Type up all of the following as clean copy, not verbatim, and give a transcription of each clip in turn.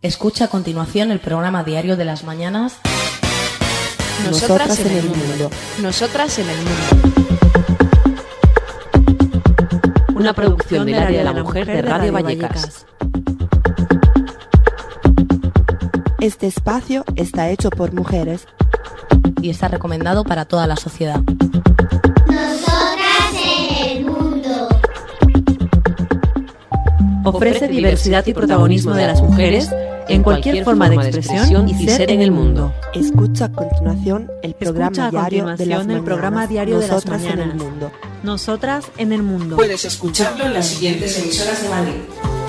Escucha a continuación el programa diario de las mañanas Nosotras en el mundo. Nosotras en el mundo. Una producción del área de la mujer de Radio Vallecas. Este espacio está hecho por mujeres y está recomendado para toda la sociedad. Nosotras en el mundo. Ofrece diversidad y protagonismo de las mujeres en cualquier forma de expresión y ser en el mundo. Escucha a continuación el programa diario de las mañanas. En el mundo. Nosotras en el mundo. Puedes escucharlo en las siguientes emisoras de Madrid: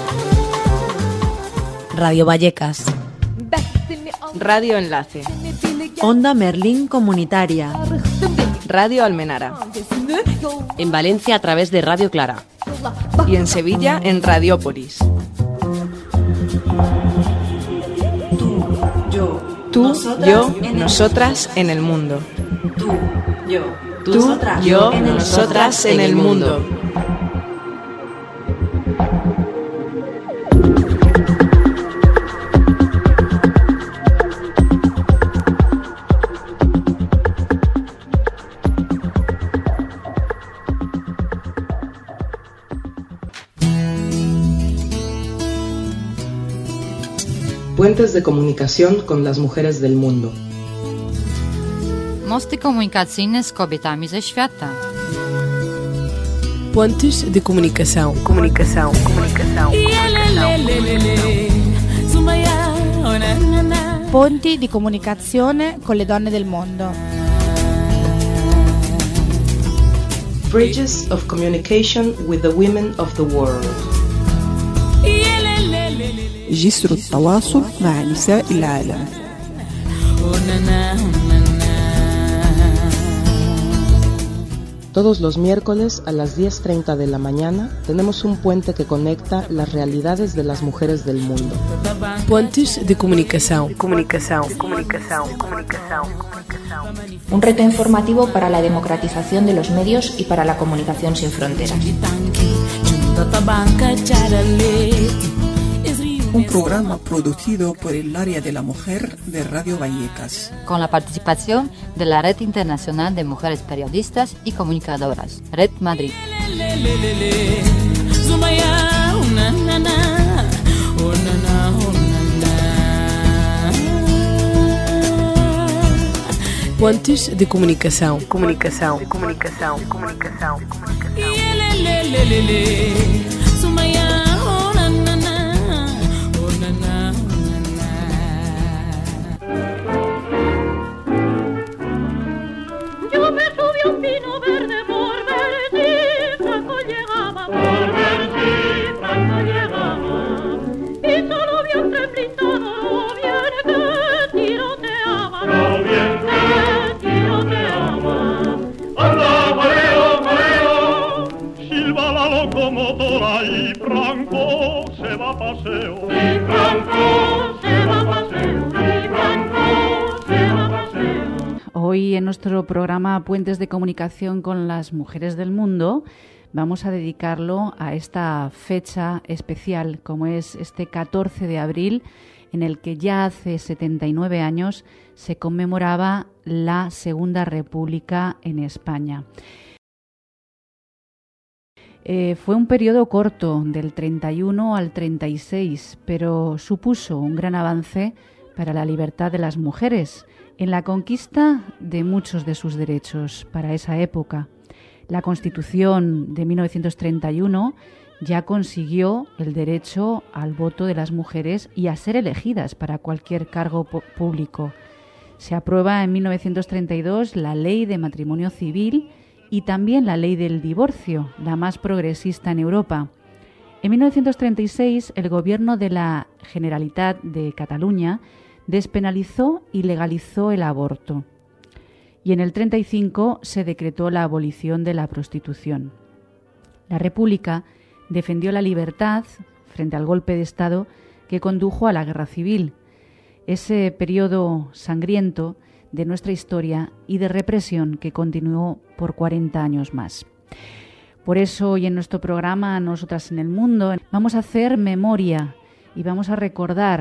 Radio Vallecas, Radio Enlace, Onda Merlín Comunitaria, Radio Almenara. En Valencia a través de Radio Clara. Y en Sevilla en Radiópolis. Tú, yo, nosotras en el mundo. Tú, yo, nosotras en el mundo. Puentes de comunicación con las mujeres del mundo. Mosty komunikacyjne z kobietami ze świata. Pontes de comunicação. Ponti di comunicazione con le donne del mondo. Bridges of communication with the women of the world. جسر التواصل مع نساء العالم. Todos los miércoles a las 10:30 de la mañana tenemos un puente que conecta las realidades de las mujeres del mundo. Pontes de comunicação. Un reto informativo para la democratización de los medios y para la comunicación sin fronteras. Un programa producido por el área de la mujer de Radio Vallecas. Con la participación de la Red Internacional de Mujeres Periodistas y Comunicadoras, Red Madrid. Pontes de comunicação. Yo me subí a un pino verde por ver si Franco llegaba, y solo vi un tren blindado, bien que tiroteaba, anda mareo, silba la locomotora y Franco se va a paseo, Hoy en nuestro programa Puentes de Comunicación con las Mujeres del Mundo vamos a dedicarlo a esta fecha especial, como es este 14 de abril, en el que ya hace 79 años se conmemoraba la Segunda República en España. Fue un periodo corto, del 31 al 36, pero supuso un gran avance para la libertad de las mujeres, en la conquista de muchos de sus derechos para esa época. La Constitución de 1931 ya consiguió el derecho al voto de las mujeres y a ser elegidas para cualquier cargo público. Se aprueba en 1932 la Ley de Matrimonio Civil y también la Ley del Divorcio, la más progresista en Europa. En 1936, el gobierno de la Generalitat de Cataluña despenalizó y legalizó el aborto. Y en el 35 se decretó la abolición de la prostitución. La República defendió la libertad frente al golpe de Estado que condujo a la Guerra Civil, ese periodo sangriento de nuestra historia y de represión que continuó por 40 años más. Por eso hoy en nuestro programa Nosotras en el Mundo vamos a hacer memoria y vamos a recordar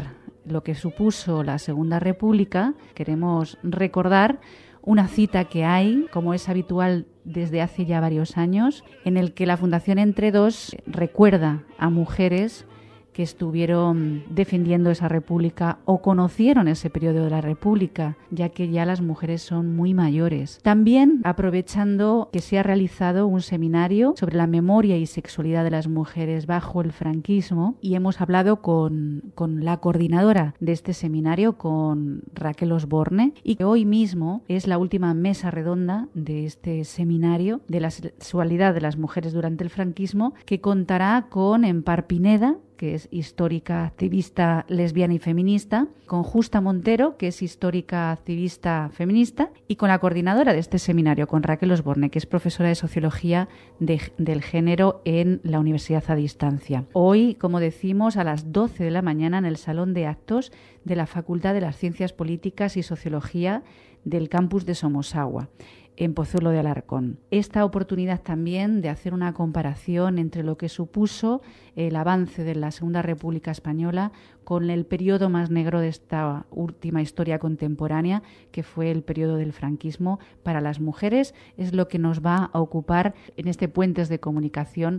lo que supuso la Segunda República, queremos recordar una cita que hay, como es habitual desde hace ya varios años, en el que la Fundación Entre Dos recuerda a mujeres que estuvieron defendiendo esa república o conocieron ese periodo de la república, ya que ya las mujeres son muy mayores. También aprovechando que se ha realizado un seminario sobre la memoria y sexualidad de las mujeres bajo el franquismo, y hemos hablado con la coordinadora de este seminario, con Raquel Osborne, y que hoy mismo es la última mesa redonda de este seminario de la sexualidad de las mujeres durante el franquismo, que contará con Empar Pineda, que es histórica, activista, lesbiana y feminista, con Justa Montero, que es histórica, activista, feminista, y con la coordinadora de este seminario, con Raquel Osborne, que es profesora de Sociología del Género en la Universidad a Distancia. Hoy, como decimos, a las 12 de la mañana en el Salón de Actos de la Facultad de las Ciencias Políticas y Sociología del campus de Somosaguas, en Pozuelo de Alarcón. Esta oportunidad también de hacer una comparación entre lo que supuso el avance de la Segunda República Española con el periodo más negro de esta última historia contemporánea, que fue el periodo del franquismo para las mujeres, es lo que nos va a ocupar en este Puentes de Comunicación.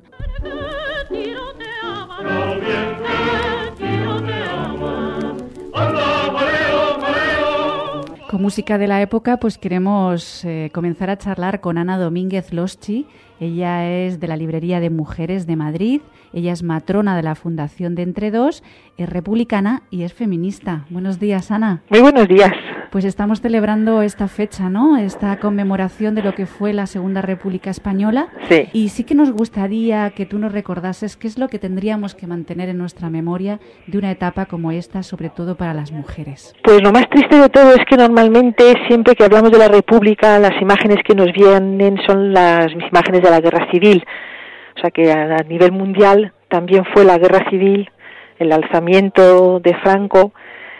Con música de la época, pues queremos comenzar a charlar con Ana Domínguez Loschi. Ella es de la Librería de Mujeres de Madrid, ella es matrona de la Fundación de Entre Dos, es republicana y es feminista. Buenos días, Ana. Muy buenos días. Pues estamos celebrando esta fecha, ¿no? Esta conmemoración de lo que fue la Segunda República Española. Sí. Y sí que nos gustaría que tú nos recordases qué es lo que tendríamos que mantener en nuestra memoria de una etapa como esta, sobre todo para las mujeres. Pues lo más triste de todo es que normalmente siempre que hablamos de la República, las imágenes que nos vienen son las imágenes de la Guerra Civil. O sea que a nivel mundial también fue la Guerra Civil, el alzamiento de Franco,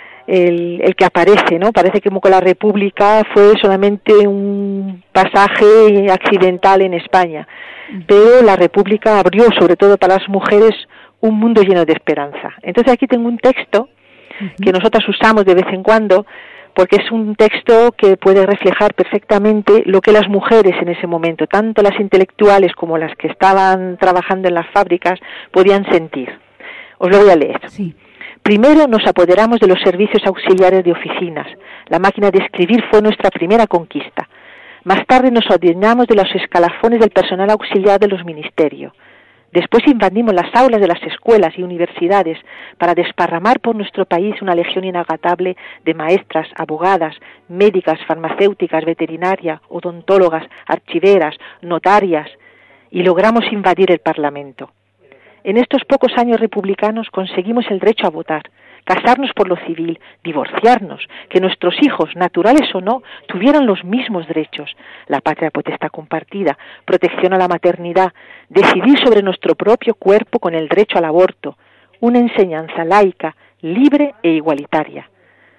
el que aparece, ¿no? Parece como que la República fue solamente un pasaje accidental en España, pero la República abrió, sobre todo para las mujeres, un mundo lleno de esperanza. Entonces aquí tengo un texto que nosotras usamos de vez en cuando, porque es un texto que puede reflejar perfectamente lo que las mujeres en ese momento, tanto las intelectuales como las que estaban trabajando en las fábricas, podían sentir. Os lo voy a leer. Sí. Primero nos apoderamos de los servicios auxiliares de oficinas. La máquina de escribir fue nuestra primera conquista. Más tarde nos adueñamos de los escalafones del personal auxiliar de los ministerios. Después invadimos las aulas de las escuelas y universidades para desparramar por nuestro país una legión inagotable de maestras, abogadas, médicas, farmacéuticas, veterinarias, odontólogas, archiveras, notarias, y logramos invadir el Parlamento. En estos pocos años republicanos conseguimos el derecho a votar, casarnos por lo civil, divorciarnos, que nuestros hijos, naturales o no, tuvieran los mismos derechos, la patria potestad compartida, protección a la maternidad, decidir sobre nuestro propio cuerpo con el derecho al aborto, una enseñanza laica, libre e igualitaria.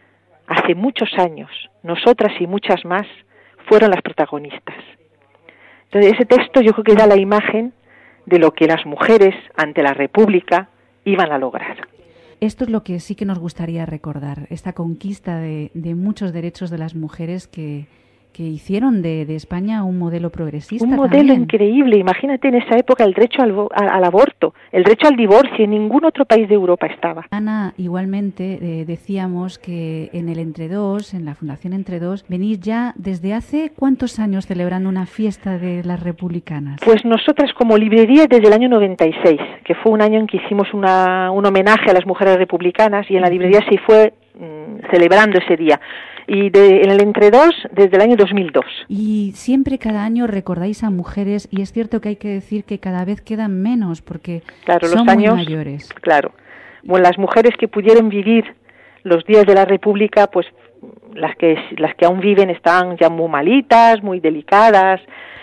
Hace muchos años, nosotras y muchas más fueron las protagonistas. Entonces, ese texto yo creo que da la imagen de lo que las mujeres ante la República iban a lograr. Esto es lo que sí que nos gustaría recordar, esta conquista de muchos derechos de las mujeres que hicieron de España un modelo progresista. Un modelo increíble. Imagínate en esa época el derecho al aborto, el derecho al divorcio. En ningún otro país de Europa estaba. Ana, igualmente decíamos que en el Entre Dos, en la Fundación Entre Dos, venís ya desde hace ¿cuántos años celebrando una fiesta de las republicanas? Pues nosotras como librería desde el año 96, que fue un año en que hicimos un homenaje a las mujeres republicanas, y en la librería se fue celebrando ese día. Y en el Entre Dos desde el año 2002. Y siempre cada año recordáis a mujeres, y es cierto que hay que decir que cada vez quedan menos porque claro, son los años, muy mayores. Claro. Bueno, las mujeres que pudieron vivir los días de la República, pues las que aún viven están ya muy malitas, muy delicadas,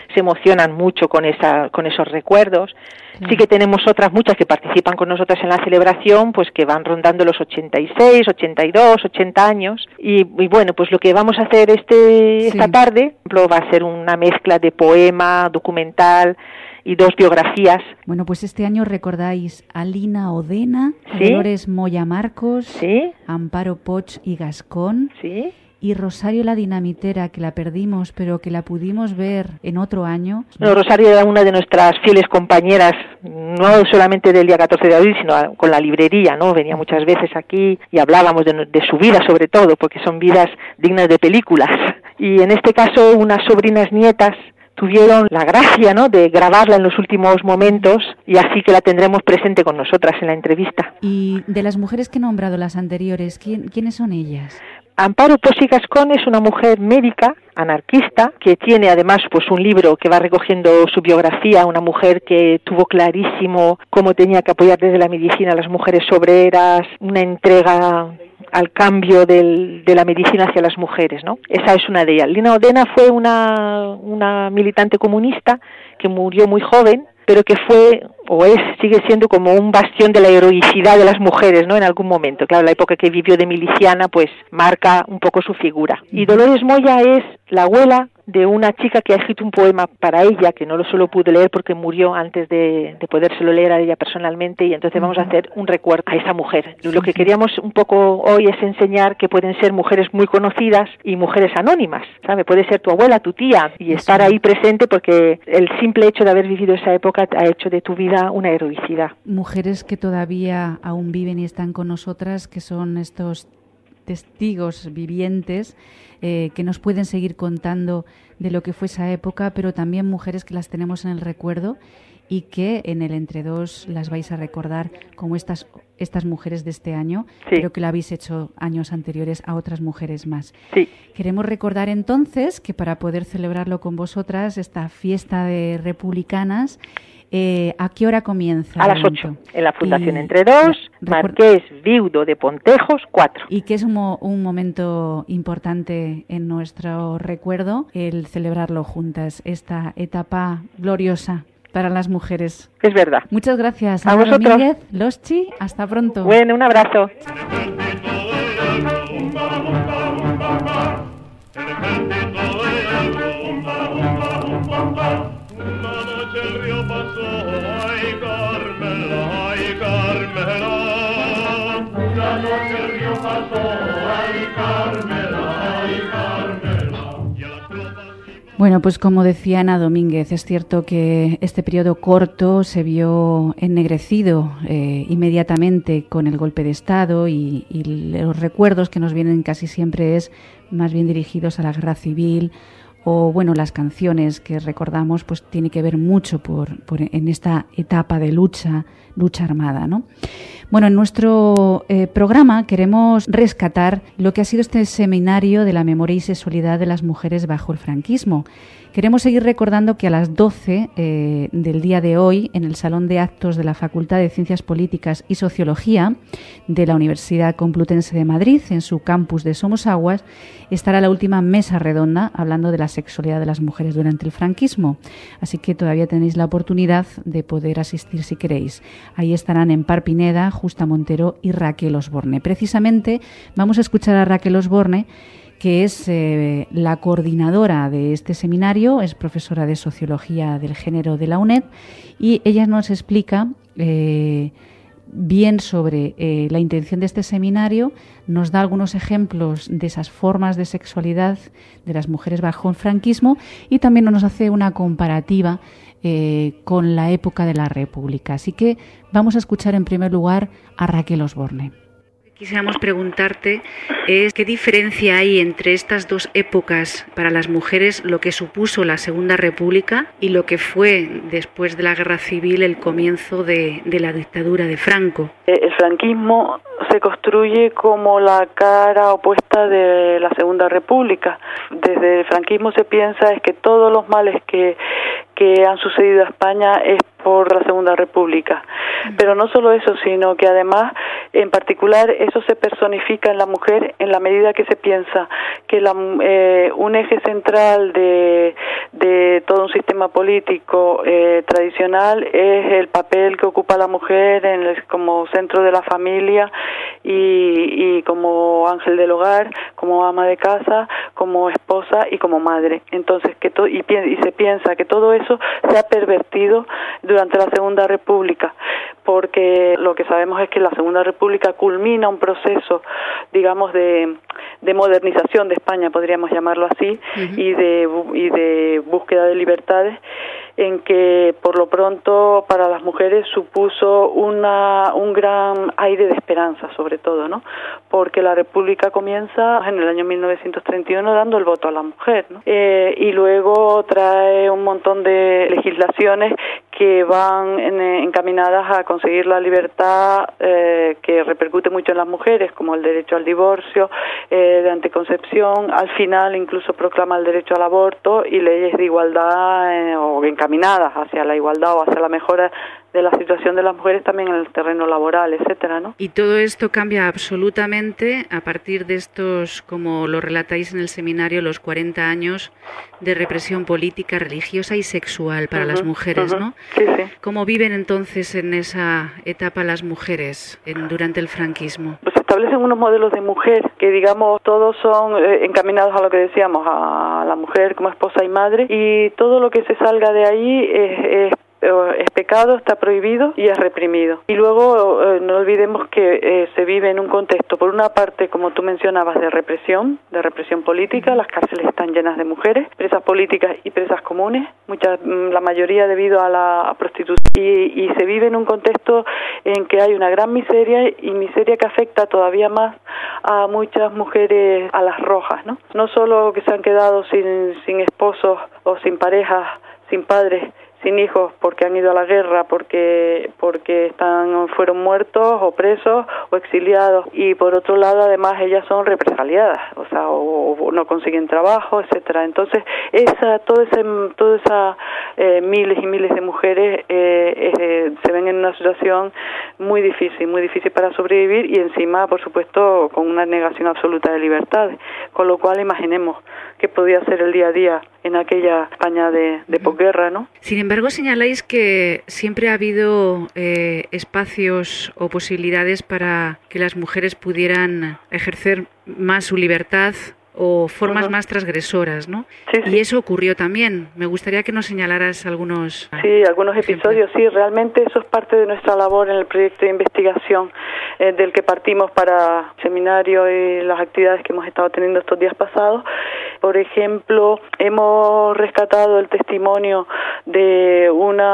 se emocionan mucho con esos recuerdos. Sí que tenemos otras muchas que participan con nosotras en la celebración, pues que van rondando los 86, 82, 80 años. Y bueno, pues lo que vamos a hacer esta tarde va a ser una mezcla de poema, documental y 2 biografías. Bueno, pues este año recordáis a Lina Odena, Dolores Moya Marcos, Amparo Poch y Gascón. Y Rosario la Dinamitera, que la perdimos, pero que la pudimos ver en otro año. No, Rosario era una de nuestras fieles compañeras, no solamente del día 14 de abril, sino con la librería, ¿no? Venía muchas veces aquí y hablábamos de su vida, sobre todo, porque son vidas dignas de películas. Y en este caso, unas sobrinas nietas tuvieron la gracia, ¿no?, de grabarla en los últimos momentos, y así que la tendremos presente con nosotras en la entrevista. Y de las mujeres que he nombrado, las anteriores, ¿quiénes son ellas? Amparo Poch y Gascón es una mujer médica, anarquista, que tiene además pues un libro que va recogiendo su biografía, una mujer que tuvo clarísimo cómo tenía que apoyar desde la medicina a las mujeres obreras, una entrega al cambio de la medicina hacia las mujeres, ¿no? Esa es una de ellas. Lina Odena fue una militante comunista que murió muy joven, pero que sigue siendo como un bastión de la heroicidad de las mujeres, ¿no?, en algún momento. Claro, la época que vivió de miliciana, pues marca un poco su figura. Y Dolores Moya es la abuela de una chica que ha escrito un poema para ella, que no lo solo pude leer porque murió antes de podérselo leer a ella personalmente, y entonces vamos a hacer un recuerdo a esa mujer. Lo que queríamos un poco hoy es enseñar que pueden ser mujeres muy conocidas y mujeres anónimas, ¿sabe? Puede ser tu abuela, tu tía, y estar ahí presente, porque el simple hecho de haber vivido esa época ha hecho de tu vida una heroicidad. Mujeres que todavía aún viven y están con nosotras, que son estos testigos vivientes que nos pueden seguir contando de lo que fue esa época, pero también mujeres que las tenemos en el recuerdo y que en el Entre Dos las vais a recordar como estas mujeres de este año, pero que lo habéis hecho años anteriores a otras mujeres más. Queremos recordar entonces que para poder celebrarlo con vosotras, esta fiesta de republicanas, ¿a qué hora comienza? A las 8, en la Fundación Entre Dos, Marqués Viudo de Pontejos, 4. Y que es un momento importante en nuestro recuerdo, el celebrarlo juntas, esta etapa gloriosa para las mujeres. Es verdad. Muchas gracias. A vosotros. Domínguez, Loschi, hasta pronto. Bueno, un abrazo. El río pasó, ay Carmela, ay Carmela. Una noche el río pasó, ay Carmela, ay Carmela. Bueno, pues como decía Ana Domínguez, es cierto que este periodo corto se vio ennegrecido inmediatamente con el golpe de Estado, y los recuerdos que nos vienen casi siempre es más bien dirigidos a la guerra civil, o bueno, las canciones que recordamos pues tiene que ver mucho en esta etapa de lucha armada, ¿no? Bueno, en nuestro programa queremos rescatar lo que ha sido este seminario de la memoria y sexualidad de las mujeres bajo el franquismo. Queremos seguir recordando que a las 12 del día de hoy, en el Salón de Actos de la Facultad de Ciencias Políticas y Sociología de la Universidad Complutense de Madrid, en su campus de Somosaguas, estará la última mesa redonda hablando de la sexualidad de las mujeres durante el franquismo. Así que todavía tenéis la oportunidad de poder asistir si queréis. Ahí estarán Empar Pineda, Justa Montero y Raquel Osborne. Precisamente vamos a escuchar a Raquel Osborne, que es la coordinadora de este seminario, es profesora de Sociología del Género de la UNED, y ella nos explica bien sobre la intención de este seminario, nos da algunos ejemplos de esas formas de sexualidad de las mujeres bajo el franquismo, y también nos hace una comparativa con la época de la República. Así que vamos a escuchar en primer lugar a Raquel Osborne. Quisiéramos preguntarte qué diferencia hay entre estas dos épocas para las mujeres, lo que supuso la Segunda República y lo que fue después de la Guerra Civil el comienzo de la dictadura de Franco. El franquismo se construye como la cara opuesta de la Segunda República. Desde el franquismo se piensa es que todos los males que han sucedido a España es por la Segunda República. Pero no solo eso, sino que además, en particular, eso se personifica en la mujer en la medida que se piensa que un eje central de todo un sistema político tradicional es el papel que ocupa la mujer como centro de la familia y como ángel del hogar, como ama de casa, como esposa y como madre. Entonces, y se piensa que todo eso se ha pervertido durante la Segunda República, porque lo que sabemos es que la Segunda República culmina un proceso, digamos, de modernización de España, podríamos llamarlo así, y de búsqueda de libertades, en que por lo pronto para las mujeres supuso un gran aire de esperanza, sobre todo, ¿no? Porque la República comienza en el año 1931 dando el voto a la mujer, ¿no? Y luego trae un montón de legislaciones que van encaminadas a conseguir la libertad, que repercute mucho en las mujeres, como el derecho al divorcio, de anticoncepción. Al final incluso proclama el derecho al aborto y leyes de igualdad o encaminadas hacia la igualdad o hacia la mejora de la situación de las mujeres también en el terreno laboral, etcétera, ¿no? Y todo esto cambia absolutamente a partir de estos, como lo relatáis en el seminario, los 40 años de represión política, religiosa y sexual para las mujeres, ¿no? Sí, sí. ¿Cómo viven entonces en esa etapa las mujeres durante el franquismo? Pues se establecen unos modelos de mujer que, digamos, todos son encaminados a lo que decíamos, a la mujer como esposa y madre, y todo lo que se salga de ahí es pecado, está prohibido y es reprimido. Y luego no olvidemos que se vive en un contexto, por una parte, como tú mencionabas, de represión política. Las cárceles están llenas de mujeres, presas políticas y presas comunes, la mayoría debido a la prostitución, y se vive en un contexto en que hay una gran miseria, y miseria que afecta todavía más a muchas mujeres a las rojas, ¿no? No solo que se han quedado sin esposos o sin parejas, sin padres, sin hijos, porque han ido a la guerra, porque fueron muertos o presos o exiliados, y por otro lado además ellas son represaliadas, o no consiguen trabajo, etcétera. Entonces toda esa miles y miles de mujeres se ven en una situación muy difícil para sobrevivir, y encima, por supuesto, con una negación absoluta de libertades, con lo cual imaginemos qué podía ser el día a día en aquella España de posguerra, ¿no? Sin embargo, señaláis que siempre ha habido espacios o posibilidades para que las mujeres pudieran ejercer más su libertad o formas más transgresoras, ¿no? Sí, sí. Y eso ocurrió también. Me gustaría que nos señalaras algunos episodios. Sí, realmente eso es parte de nuestra labor en el proyecto de investigación del que partimos para el seminario y las actividades que hemos estado teniendo estos días pasados. Por ejemplo, hemos rescatado el testimonio de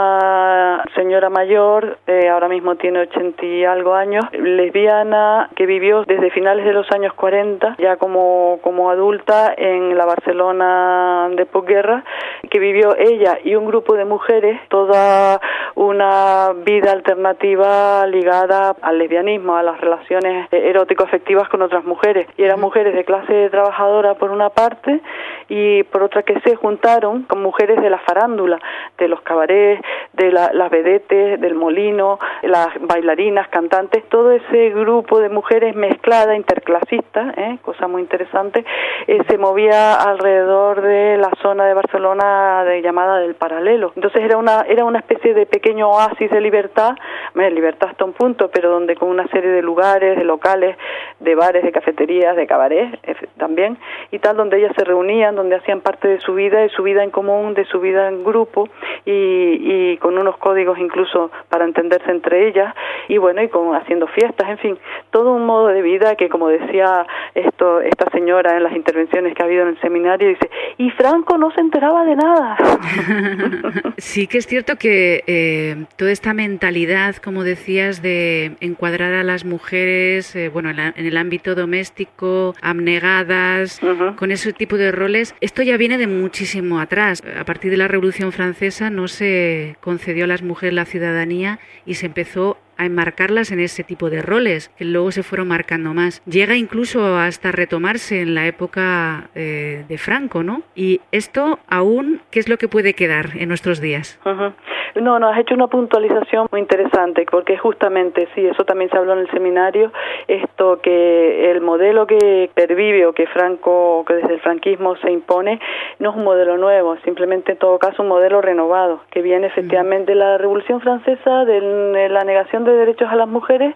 una señora mayor, ahora mismo tiene 80 y algo años, lesbiana, que vivió desde finales de los años 40, ya como adulta, en la Barcelona de posguerra, que vivió ella y un grupo de mujeres toda una vida alternativa ligada al lesbianismo, a las relaciones erótico-afectivas con otras mujeres. Y eran mujeres de clase trabajadora por una parte, y por otra que se juntaron con mujeres de la farándula, de los cabarets, de las vedetes, del molino, las bailarinas, cantantes, todo ese grupo de mujeres mezclada, interclasista, cosa muy interesante, se movía alrededor de la zona de Barcelona llamada del Paralelo. Entonces era una especie de pequeño oasis de libertad hasta un punto, pero donde con una serie de lugares, de locales, de bares, de cafeterías, de cabarets también, y tal, donde ellas se reunían, donde hacían parte de su vida en común, de su vida en grupo, y con unos códigos incluso para entenderse entre ellas, y bueno, y haciendo fiestas, en fin, todo un modo de vida que, como decía esta señora en las intervenciones que ha habido en el seminario, dice, y Franco no se enteraba de nada. Sí que es cierto que toda esta mentalidad, como decías, de encuadrar a las mujeres en el ámbito doméstico, abnegadas, con ese tipo de roles, esto ya viene de muchísimo atrás. A partir de la Revolución Francesa no se concedió a las mujeres la ciudadanía y se empezó a a enmarcarlas en ese tipo de roles, que luego se fueron marcando más. Llega incluso hasta retomarse en la época de Franco, ¿no? Y esto aún, ¿qué es lo que puede quedar en nuestros días? No, has hecho una puntualización muy interesante, porque justamente, sí, eso también se habló en el seminario, esto que el modelo que pervive o que desde el franquismo se impone, no es un modelo nuevo, simplemente en todo caso un modelo renovado, que viene efectivamente de la Revolución Francesa, de la negación de derechos a las mujeres,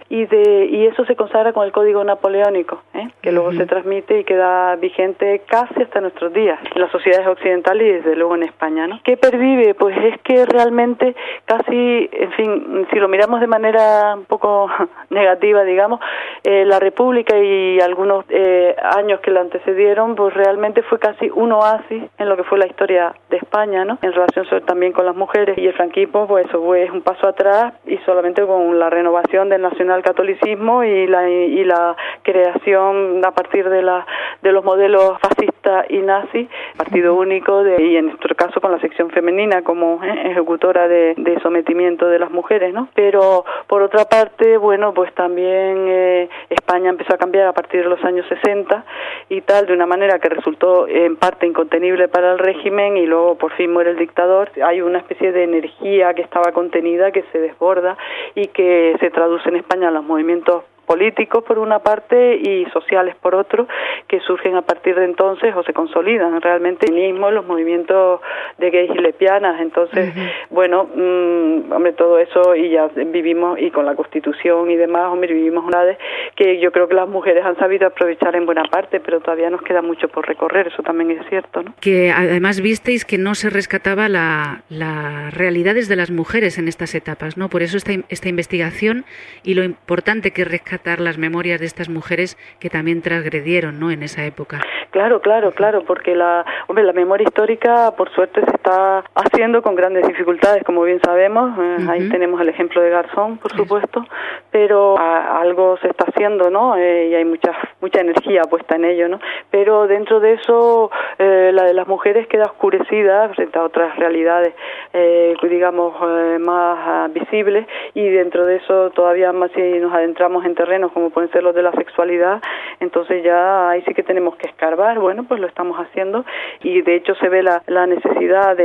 y eso se consagra con el Código Napoleónico, que luego se transmite y queda vigente casi hasta nuestros días, en las sociedades occidentales y desde luego en España, ¿no? ¿Qué pervive? Pues es que realmente casi, en fin, si lo miramos de manera un poco negativa, digamos, la República y algunos años que la antecedieron, pues realmente fue casi un oasis en lo que fue la historia de España, ¿no? En relación también con las mujeres, y el franquismo, pues eso fue un paso atrás, y solamente con la renovación del nacionalcatolicismo y la creación a partir de los modelos fascistas y nazi, partido único y en nuestro caso con la sección femenina como ejecutora de sometimiento de las mujeres, ¿no? Pero por otra parte, bueno, pues también España empezó a cambiar a partir de los años 60 y tal, de una manera que resultó en parte incontenible para el régimen, y luego por fin muere el dictador. Hay una especie de energía que estaba contenida, que se desborda y que se traduce en España en los movimientos políticos por una parte y sociales por otro, que surgen a partir de entonces o se consolidan realmente mismo los movimientos de gays y lesbianas. Entonces, bueno, hombre, todo eso, y ya vivimos, y con la Constitución y demás, hombre, vivimos una vez que yo creo que las mujeres han sabido aprovechar en buena parte, pero todavía nos queda mucho por recorrer, eso también es cierto, ¿no? Que además visteis que no se rescataba las realidades de las mujeres en estas etapas, ¿no? Por eso esta investigación y lo importante que rescatar las memorias de estas mujeres que también transgredieron, ¿no?, en esa época. Claro, porque la memoria histórica, por suerte, se está haciendo con grandes dificultades, como bien sabemos. Ahí tenemos el ejemplo de Garzón, por supuesto, pero algo se está haciendo, ¿no? Y hay mucha energía puesta en ello, ¿no? Pero dentro de eso, la de las mujeres queda oscurecida frente a otras realidades, digamos, más visibles, y dentro de eso todavía más, si nos adentramos en terrenos como pueden ser los de la sexualidad, entonces ya ahí sí que tenemos que escarbar. Bueno, pues lo estamos haciendo, y de hecho se ve la necesidad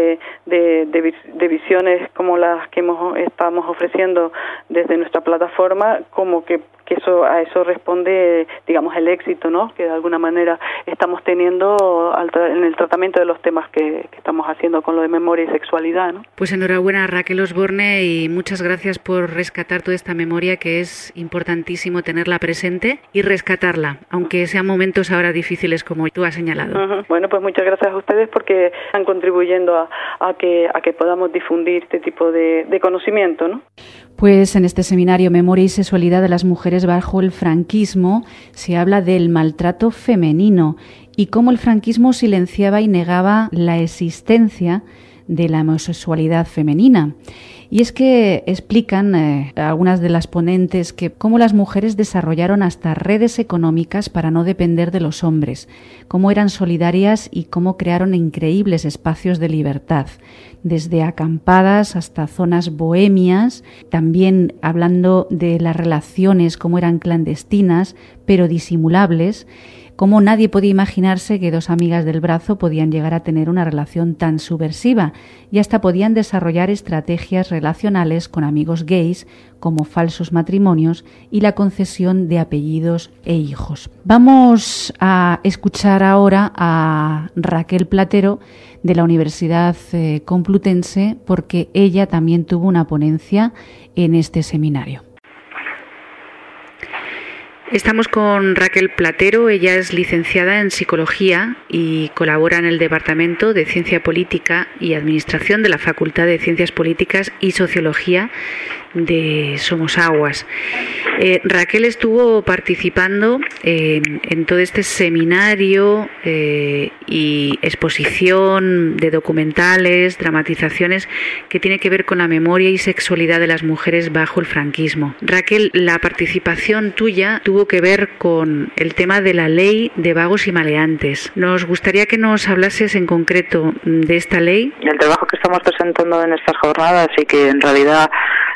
de visiones como las que estamos ofreciendo desde nuestra plataforma, como que a eso responde, digamos, el éxito, ¿no?, que de alguna manera estamos teniendo en el tratamiento de los temas que estamos haciendo con lo de memoria y sexualidad, ¿no? Pues enhorabuena, Raquel Osborne, y muchas gracias por rescatar toda esta memoria, que es importantísimo tenerla presente y rescatarla, aunque sean momentos ahora difíciles, como tú has señalado. Bueno, pues muchas gracias a ustedes, porque están contribuyendo a que podamos difundir este tipo de conocimiento, ¿no? Pues en este seminario Memoria y Sexualidad de las Mujeres bajo el franquismo se habla del maltrato femenino y cómo el franquismo silenciaba y negaba la existencia de la homosexualidad femenina. Y es que explican algunas de las ponentes que cómo las mujeres desarrollaron hasta redes económicas para no depender de los hombres, cómo eran solidarias y cómo crearon increíbles espacios de libertad, desde acampadas hasta zonas bohemias, también hablando de las relaciones, cómo eran clandestinas pero disimulables, cómo nadie podía imaginarse que dos amigas del brazo podían llegar a tener una relación tan subversiva, y hasta podían desarrollar estrategias relacionales con amigos gays, como falsos matrimonios y la concesión de apellidos e hijos. Vamos a escuchar ahora a Raquel Platero de la Universidad Complutense, porque ella también tuvo una ponencia en este seminario. Estamos con Raquel Platero. Ella es licenciada en Psicología y colabora en el Departamento de Ciencia Política y Administración de la Facultad de Ciencias Políticas y Sociología de Somosaguas. Raquel estuvo participando en todo este seminario y exposición de documentales, dramatizaciones que tiene que ver con la memoria y sexualidad de las mujeres bajo el franquismo. Raquel, la participación tuya tuvo que ver con el tema de la ley de vagos y maleantes. Nos gustaría que nos hablases en concreto de esta ley. El trabajo que estamos presentando en estas jornadas, y que en realidad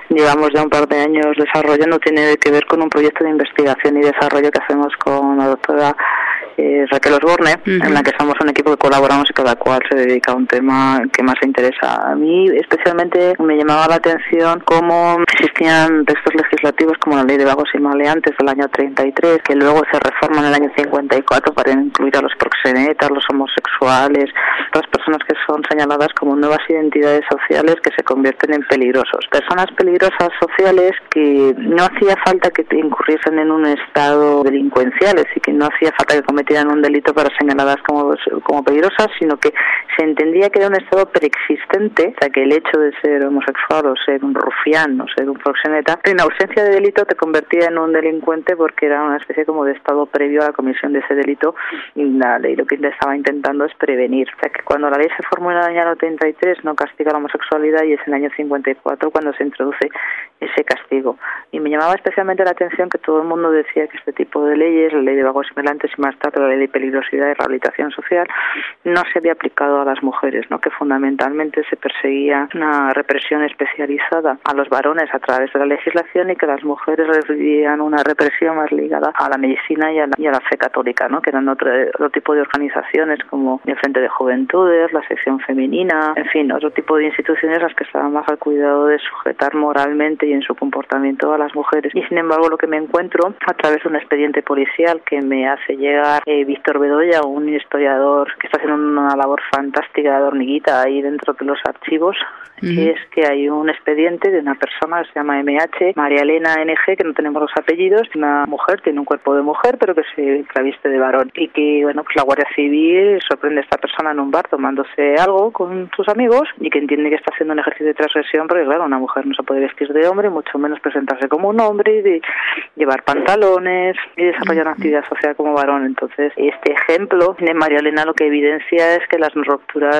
llevamos ya un par de años desarrollando tiene que ver con un proyecto de investigación y desarrollo que hacemos con la doctora Raquel Osborne, en la que somos un equipo que colaboramos y cada cual se dedica a un tema que más le interesa. A mí especialmente me llamaba la atención cómo existían textos legislativos como la Ley de Vagos y Maleantes del año 33, que luego se reforma en el año 54 para incluir a los proxenetas, los homosexuales, las personas que son señaladas como nuevas identidades sociales que se convierten en peligrosos. Personas peligrosas sociales que no hacía falta que incurriesen en un estado delincuencial, es decir, que no hacía falta que cometieran un delito para señaladas como peligrosas, sino que se entendía que era un estado preexistente, o sea, que el hecho de ser homosexual o ser un rufián o ser un proxeneta, en ausencia de delito te convertía en un delincuente porque era una especie como de estado previo a la comisión de ese delito, y la ley lo que estaba intentando es prevenir. O sea, que cuando la ley se formula en el año 33 no castiga la homosexualidad, y es en el año 54 cuando se introduce ese castigo. Y me llamaba especialmente la atención que todo el mundo decía que este tipo de leyes, la Ley de Vagos y Maleantes y más tarde la Ley de Peligrosidad y Rehabilitación Social, no se había aplicado a las mujeres, ¿no? Que fundamentalmente se perseguía una represión especializada a los varones a través de la legislación, y que las mujeres recibían una represión más ligada a la medicina y a la fe católica, ¿no? Que eran otro tipo de organizaciones como el Frente de Juventudes, la sección femenina, en fin, otro tipo de instituciones las que estaban más al cuidado de sujetar moralmente y en su comportamiento a las mujeres. Y sin embargo lo que me encuentro a través de un expediente policial que me hace llegar Víctor Bedoya, un historiador que está haciendo una labor fantástica de hormiguita ahí dentro de los archivos, es que hay un expediente de una persona que se llama MH, María Elena NG, que no tenemos los apellidos, una mujer, tiene un cuerpo de mujer, pero que se viste de varón, y que, bueno, pues la Guardia Civil sorprende a esta persona en un bar tomándose algo con sus amigos, y que entiende que está haciendo un ejercicio de transgresión, porque claro, una mujer no se puede vestir de hombre, mucho menos presentarse como un hombre, y de llevar pantalones y desarrollar una actividad social como varón. Entonces, este ejemplo de María Elena lo que evidencia es que las rupturas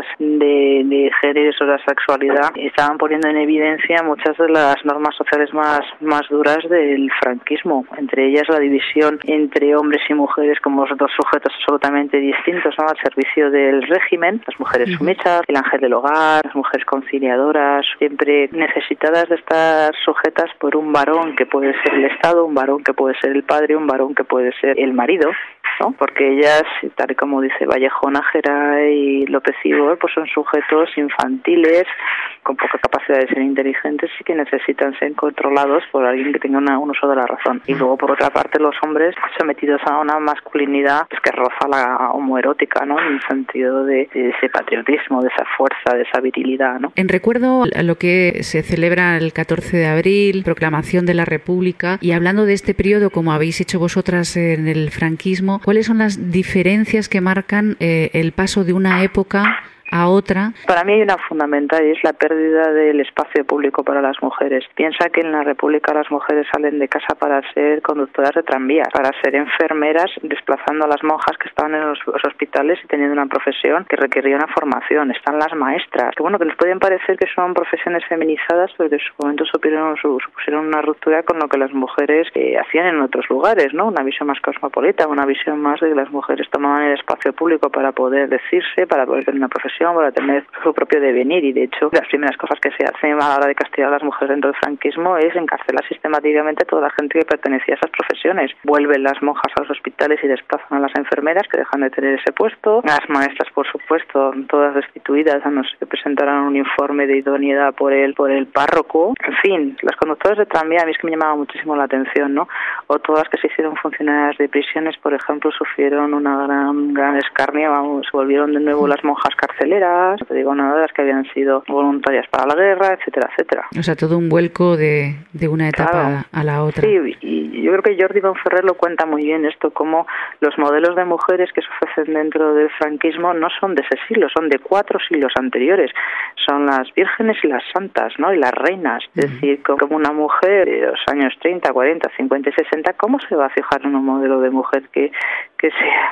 de género o la sexualidad estaban poniendo en evidencia muchas de las normas sociales más duras del franquismo, entre ellas la división entre hombres y mujeres como dos sujetos absolutamente distintos, ¿no? Al servicio del régimen, las mujeres sumisas, el ángel del hogar, las mujeres conciliadoras, siempre necesitadas de estar sujetas por un varón que puede ser el Estado, un varón que puede ser el padre, un varón que puede ser el marido, ¿no? Porque ellas, tal y como dice Vallejo Nájera y López Ibor, pues son sujetos infantiles con poca capacidad de ser inteligentes y que necesitan ser controlados por alguien que tenga un uso de la razón. Y luego, por otra parte, los hombres sometidos a una masculinidad pues, que roza la homoerótica, ¿no? En el sentido de ese patriotismo, de esa fuerza, de esa virilidad, ¿no? En recuerdo a lo que se celebra el 14 de abril, proclamación de la República, y hablando de este periodo, como habéis hecho vosotras en el franquismo, ¿cuáles son las diferencias que marcan el paso de una época a otra? Para mí hay una fundamental, y es la pérdida del espacio público para las mujeres. Piensa que en la República las mujeres salen de casa para ser conductoras de tranvías, para ser enfermeras, desplazando a las monjas que estaban en los hospitales y teniendo una profesión que requería una formación. Están las maestras, que bueno, que nos pueden parecer que son profesiones feminizadas, pero que en su momento supusieron una ruptura con lo que las mujeres hacían en otros lugares, ¿no? Una visión más cosmopolita, una visión más de que las mujeres tomaban el espacio público para poder decirse, para poder tener una profesión, para tener su propio devenir. Y de hecho las primeras cosas que se hacen a la hora de castigar a las mujeres dentro del franquismo es encarcelar sistemáticamente a toda la gente que pertenecía a esas profesiones. Vuelven las monjas a los hospitales y desplazan a las enfermeras, que dejan de tener ese puesto. Las maestras, por supuesto, todas destituidas, a no ser que presentaran un informe de idoneidad por el párroco. En fin, las conductoras de tranvía a mí es que me llamaba muchísimo la atención, ¿no? O todas las que se hicieron funcionarias de prisiones, por ejemplo, sufrieron una gran escarnio, vamos, se volvieron de nuevo las monjas carceleras, no te digo nada de las que habían sido voluntarias para la guerra, etcétera, etcétera. O sea, todo un vuelco de una etapa a la otra. Sí, y yo creo que Jordi Bonferrer lo cuenta muy bien esto, como los modelos de mujeres que se ofrecen dentro del franquismo no son de ese siglo, son de 4 siglos anteriores. Son las vírgenes y las santas, ¿no? Y las reinas. Es decir, como una mujer de los años 30, 40, 50 y 60, ¿cómo se va a fijar en un modelo de mujer que sea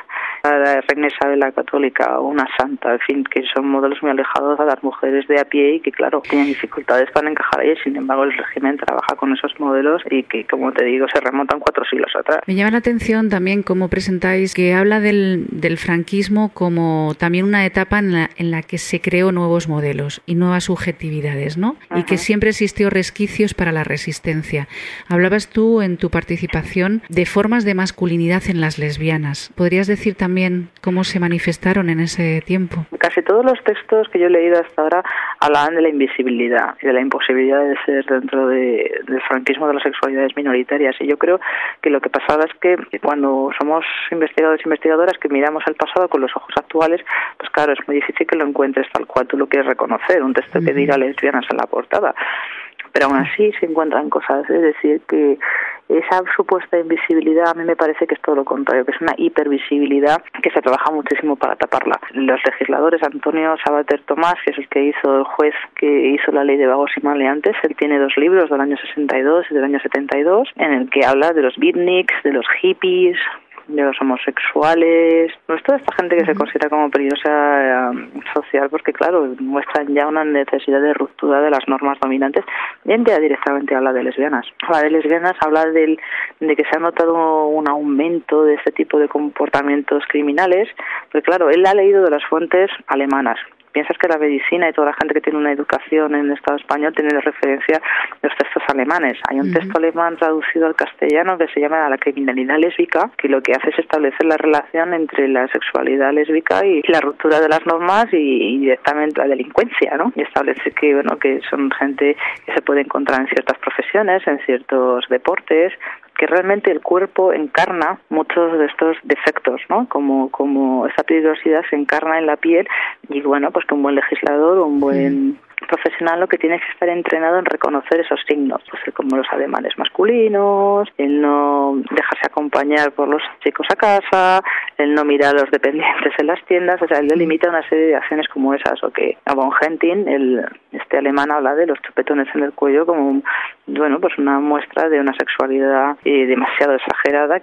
la reina Isabel la Católica o una santa, en fin, que son modelos muy alejados a las mujeres de a pie y que, claro, tienen dificultades para encajar ahí. Sin embargo, el régimen trabaja con esos modelos y que, como te digo, se remontan 4 siglos atrás. Me llama la atención también cómo presentáis que habla del franquismo como también una etapa en la que se creó nuevos modelos y nuevas subjetividades, ¿no? Uh-huh. Y que siempre existió resquicios para la resistencia. Hablabas tú en tu participación de formas de masculinidad en las lesbianas. ¿Podrías decir también cómo se manifestaron en ese tiempo? Casi todos los textos que yo he leído hasta ahora hablaban de la invisibilidad y de la imposibilidad de ser dentro del franquismo de las sexualidades minoritarias. Y yo creo que lo que pasaba es que cuando somos investigadores e investigadoras que miramos el pasado con los ojos actuales, pues claro, es muy difícil que lo encuentres tal cual tú lo quieres reconocer, un texto que diga lesbianas en la portada. Pero aún así se encuentran cosas, es decir, que esa supuesta invisibilidad a mí me parece que es todo lo contrario, que es una hipervisibilidad que se trabaja muchísimo para taparla. Los legisladores, Antonio Sabater Tomás, que es el que hizo, el juez que hizo la ley de vagos y maleantes, él tiene 2 libros del año 62 y del año 72, en el que habla de los beatniks, de los hippies, de los homosexuales, pues toda esta gente que se considera como peligrosa social, porque claro, muestran ya una necesidad de ruptura de las normas dominantes. Bien, ya directamente habla de lesbianas. Habla de lesbianas, habla de que se ha notado un aumento de este tipo de comportamientos criminales, porque claro, él ha leído de las fuentes alemanas. Piensas que la medicina y toda la gente que tiene una educación en el Estado español tiene de referencia los textos alemanes. Hay un texto alemán traducido al castellano que se llama La criminalidad lésbica, que lo que hace es establecer la relación entre la sexualidad lésbica y la ruptura de las normas y directamente la delincuencia, ¿no? Y establece que, bueno, que son gente que se puede encontrar en ciertas profesiones, en ciertos deportes, que realmente el cuerpo encarna muchos de estos defectos, ¿no? Como esa peligrosidad se encarna en la piel y, bueno, pues que un buen legislador o un buen profesional lo que tiene que estar entrenado en reconocer esos signos, pues como los ademanes masculinos, el no dejarse acompañar por los chicos a casa, el no mirar a los dependientes en las tiendas, o sea, él delimita una serie de acciones como esas, o que a von Hentin, este alemán, habla de los chupetones en el cuello como, bueno, pues una muestra de una sexualidad demasiado exagerada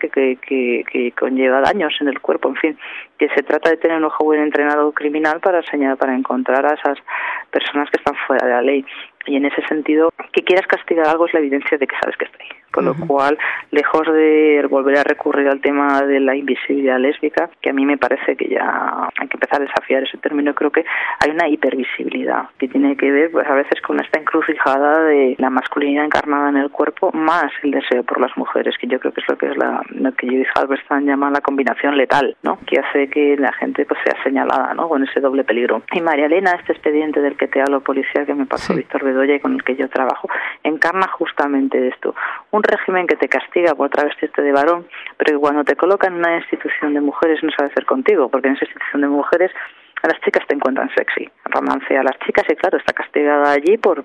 que conlleva daños en el cuerpo, en fin, que se trata de tener un ojo buen entrenado criminal para encontrar a esas personas que están fuera de la ley. Y en ese sentido, que quieras castigar algo es la evidencia de que sabes que está ahí. Con lo cual, lejos de volver a recurrir al tema de la invisibilidad lésbica, que a mí me parece que ya hay que empezar a desafiar ese término, creo que hay una hipervisibilidad que tiene que ver, pues a veces con esta encrucijada de la masculinidad encarnada en el cuerpo más el deseo por las mujeres, que yo creo que es lo que Judith Halberstam llama la combinación letal, ¿no? Que hace que la gente pues sea señalada, ¿no? Con ese doble peligro. Y María Elena, este expediente del que te hablo policial que me pasó Víctor Bedoya y con el que yo trabajo, encarna justamente esto. Un régimen que te castiga por travestirte de varón, pero que cuando te coloca en una institución de mujeres no sabe hacer contigo, porque en esa institución de mujeres a las chicas te encuentran sexy, romancea a las chicas y claro, está castigada allí por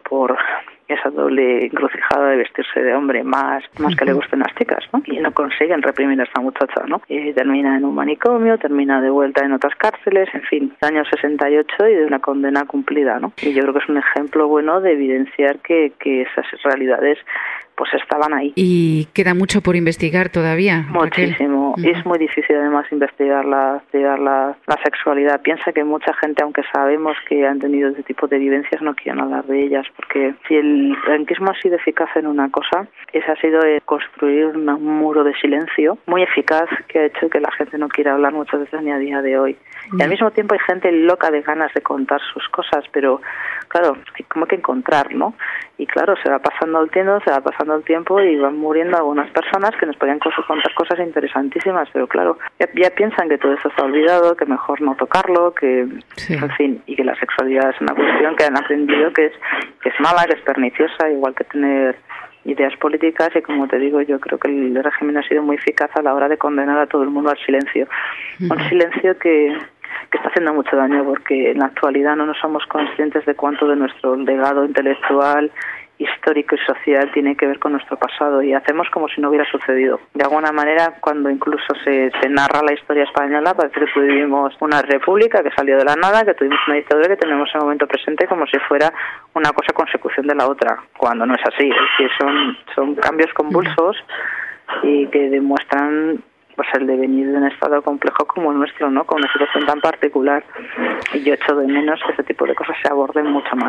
esa doble encrucijada de vestirse de hombre más que le gusten las chicas, ¿no? Y no consiguen reprimir a esta muchacha, ¿no? Y termina en un manicomio, termina de vuelta en otras cárceles, en fin, año 68 y de una condena cumplida, ¿no? Y yo creo que es un ejemplo bueno de evidenciar que esas realidades pues estaban ahí. Y queda mucho por investigar todavía. Muchísimo. Y es muy difícil además investigar la sexualidad. Piensa que mucha gente, aunque sabemos que han tenido este tipo de vivencias, no quieren hablar de ellas, porque si el franquismo ha sido eficaz en una cosa, ha sido construir un muro de silencio muy eficaz que ha hecho que la gente no quiera hablar muchas veces ni a día de hoy. Y al mismo tiempo hay gente loca de ganas de contar sus cosas, pero claro, hay como que encontrar, ¿no? Y claro, se va pasando el tiempo y van muriendo algunas personas que nos podían contar cosas interesantísimas, pero claro, ya piensan que todo eso está olvidado, que mejor no tocarlo, que en fin, y que la sexualidad es una cuestión que han aprendido que es mala, que es perniciosa, igual que tener ideas políticas, y como te digo, yo creo que el régimen ha sido muy eficaz a la hora de condenar a todo el mundo al silencio. Un silencio que está haciendo mucho daño, porque en la actualidad no nos somos conscientes de cuánto de nuestro legado intelectual, histórico y social tiene que ver con nuestro pasado, y hacemos como si no hubiera sucedido. De alguna manera, cuando incluso se narra la historia española, parece que tuvimos una república que salió de la nada, que tuvimos una dictadura que tenemos en el momento presente como si fuera una cosa consecución de la otra, cuando no es así. Es decir, son cambios convulsos y que demuestran pues el devenir de un estado complejo como el nuestro, ¿no? Con una situación tan particular. Y yo echo de menos que ese tipo de cosas se aborden mucho más.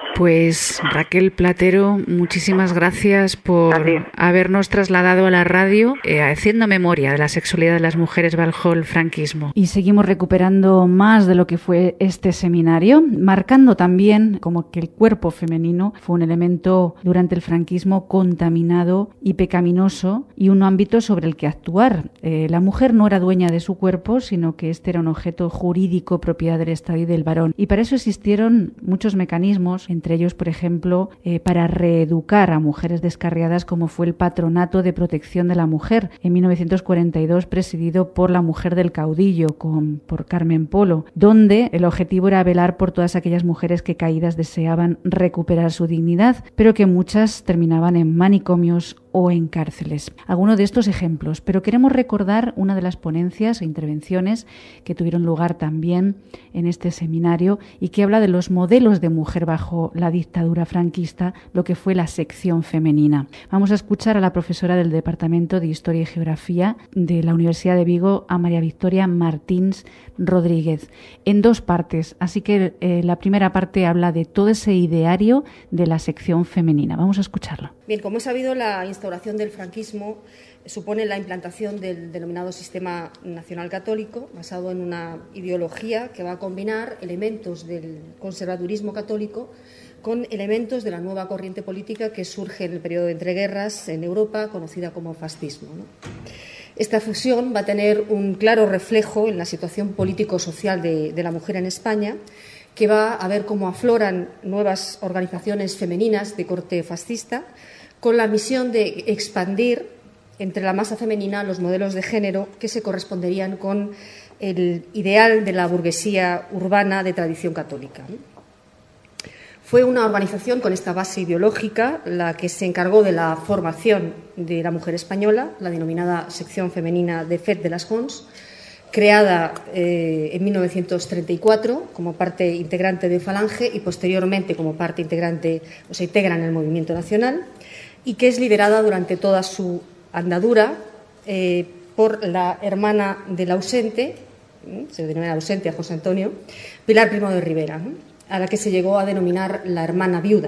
Pues Raquel Platero, muchísimas gracias por habernos trasladado a la radio haciendo memoria de la sexualidad de las mujeres bajo el franquismo. Y seguimos recuperando más de lo que fue este seminario, marcando también como que el cuerpo femenino fue un elemento durante el franquismo contaminado y pecaminoso y un ámbito sobre el que actuar. La mujer no era dueña de su cuerpo, sino que este era un objeto jurídico propiedad del Estado y del varón. Y para eso existieron muchos mecanismos, entre ellos, por ejemplo, para reeducar a mujeres descarriadas, como fue el Patronato de Protección de la Mujer, en 1942, presidido por la mujer del caudillo, por Carmen Polo, donde el objetivo era velar por todas aquellas mujeres que caídas deseaban recuperar su dignidad, pero que muchas terminaban en manicomios o en cárceles. Algunos de estos ejemplos, pero queremos recordar una de las ponencias e intervenciones que tuvieron lugar también en este seminario y que habla de los modelos de mujer bajo la dictadura franquista, lo que fue la sección femenina. Vamos a escuchar a la profesora del Departamento de Historia y Geografía de la Universidad de Vigo, a María Victoria Martins Rodríguez, en dos partes. Así que la primera parte habla de todo ese ideario de la sección femenina. Vamos a escucharlo. Bien, como es sabido, la instauración del franquismo supone la implantación del denominado sistema nacional católico, basado en una ideología que va a combinar elementos del conservadurismo católico con elementos de la nueva corriente política que surge en el periodo de entreguerras en Europa, conocida como fascismo, ¿no? Esta fusión va a tener un claro reflejo en la situación político-social de la mujer en España, que va a ver cómo afloran nuevas organizaciones femeninas de corte fascista, con la misión de expandir entre la masa femenina los modelos de género que se corresponderían con el ideal de la burguesía urbana de tradición católica. Fue una organización con esta base ideológica la que se encargó de la formación de la mujer española, la denominada sección femenina de FET de las Jons, creada en 1934 como parte integrante de Falange y posteriormente como parte integrante, o se integra en el movimiento nacional, y que es liderada durante toda su andadura por la hermana del ausente, se denomina ausente a José Antonio, Pilar Primo de Rivera, a la que se llegó a denominar la hermana viuda.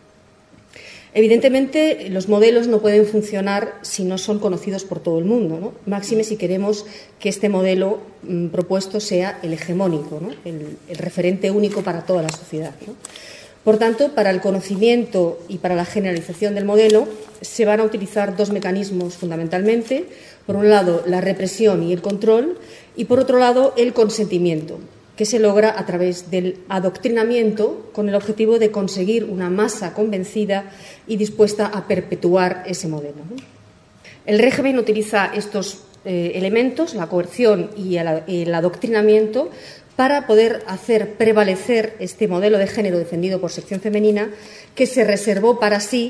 Evidentemente, los modelos no pueden funcionar si no son conocidos por todo el mundo, ¿no? Máxime si queremos que este modelo propuesto sea el hegemónico, ¿no? el referente único para toda la sociedad, ¿no? Por tanto, para el conocimiento y para la generalización del modelo se van a utilizar dos mecanismos fundamentalmente. Por un lado, la represión y el control, y por otro lado, el consentimiento, que se logra a través del adoctrinamiento con el objetivo de conseguir una masa convencida y dispuesta a perpetuar ese modelo, ¿no? El régimen utiliza estos elementos, la coerción y el adoctrinamiento, para poder hacer prevalecer este modelo de género defendido por sección femenina, que se reservó para sí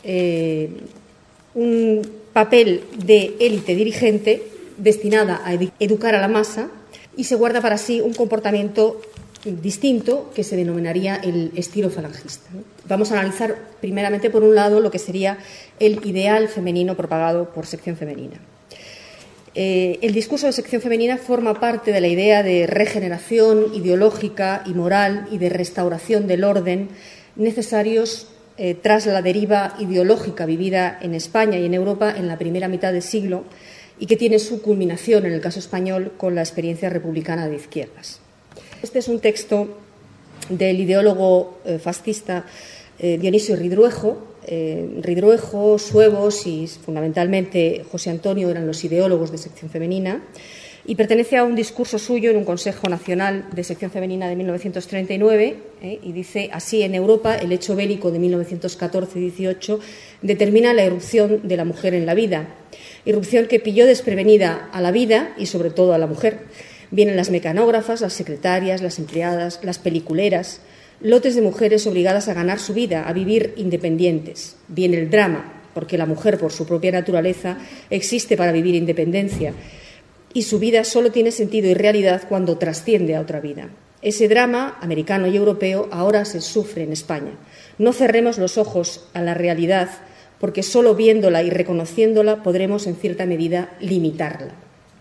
un papel de élite dirigente destinada a educar a la masa, y se guarda para sí un comportamiento distinto que se denominaría el estilo falangista, ¿no? Vamos a analizar primeramente, por un lado, lo que sería el ideal femenino propagado por sección femenina. El discurso de sección femenina forma parte de la idea de regeneración ideológica y moral y de restauración del orden necesarios tras la deriva ideológica vivida en España y en Europa en la primera mitad del siglo, y que tiene su culminación, en el caso español, con la experiencia republicana de izquierdas. Este es un texto del ideólogo fascista Dionisio Ridruejo. Ridruejo, Suevos y fundamentalmente José Antonio eran los ideólogos de sección femenina, y pertenece a un discurso suyo en un Consejo Nacional de Sección Femenina de 1939, y dice así: en Europa el hecho bélico de 1914-18 determina la irrupción de la mujer en la vida, irrupción que pilló desprevenida a la vida y sobre todo a la mujer. Vienen las mecanógrafas, las secretarias, las empleadas, las peliculeras, lotes de mujeres obligadas a ganar su vida, a vivir independientes. Viene el drama, porque la mujer, por su propia naturaleza, existe para vivir independencia, y su vida solo tiene sentido y realidad cuando trasciende a otra vida. Ese drama, americano y europeo, ahora se sufre en España. No cerremos los ojos a la realidad, porque solo viéndola y reconociéndola podremos, en cierta medida, limitarla.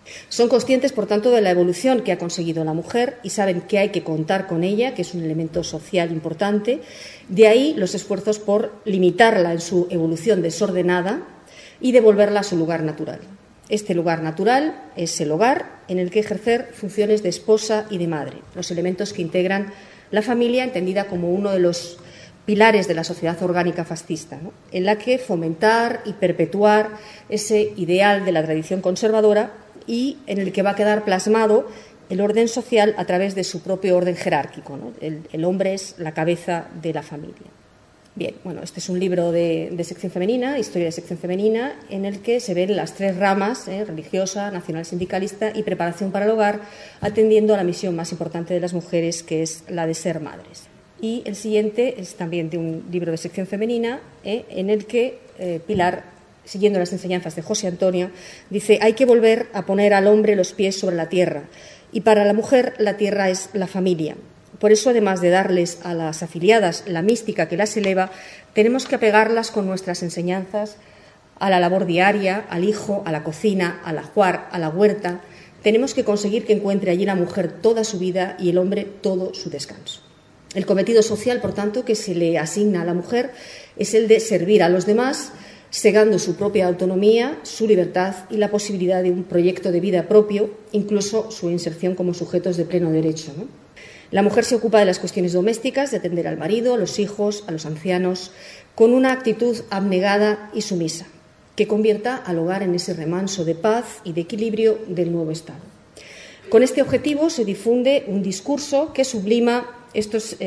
Son conscientes, por tanto, de la evolución que ha conseguido la mujer y saben que hay que contar con ella, que es un elemento social importante. De ahí los esfuerzos por limitarla en su evolución desordenada y devolverla a su lugar natural. Este lugar natural es el hogar en el que ejercer funciones de esposa y de madre, los elementos que integran la familia entendida como uno de los pilares de la sociedad orgánica fascista, ¿no?, en la que fomentar y perpetuar ese ideal de la tradición conservadora y en el que va a quedar plasmado el orden social a través de su propio orden jerárquico, ¿no? El hombre es la cabeza de la familia. Bien, bueno, este es un libro de sección femenina, historia de sección femenina, en el que se ven las tres ramas, religiosa, nacional sindicalista y preparación para el hogar, atendiendo a la misión más importante de las mujeres, que es la de ser madres. Y el siguiente es también de un libro de sección femenina, en el que Pilar, siguiendo las enseñanzas de José Antonio, dice: hay que volver a poner al hombre los pies sobre la tierra, y para la mujer la tierra es la familia. Por eso, además de darles a las afiliadas la mística que las eleva, tenemos que apegarlas con nuestras enseñanzas a la labor diaria, al hijo, a la cocina, al ajuar, a la huerta. Tenemos que conseguir que encuentre allí la mujer toda su vida y el hombre todo su descanso. El cometido social, por tanto, que se le asigna a la mujer es el de servir a los demás, segando su propia autonomía, su libertad y la posibilidad de un proyecto de vida propio, incluso su inserción como sujetos de pleno derecho, ¿no? La mujer se ocupa de las cuestiones domésticas, de atender al marido, a los hijos, a los ancianos, con una actitud abnegada y sumisa, que convierta al hogar en ese remanso de paz y de equilibrio del nuevo Estado. Con este objetivo se difunde un discurso que sublima estos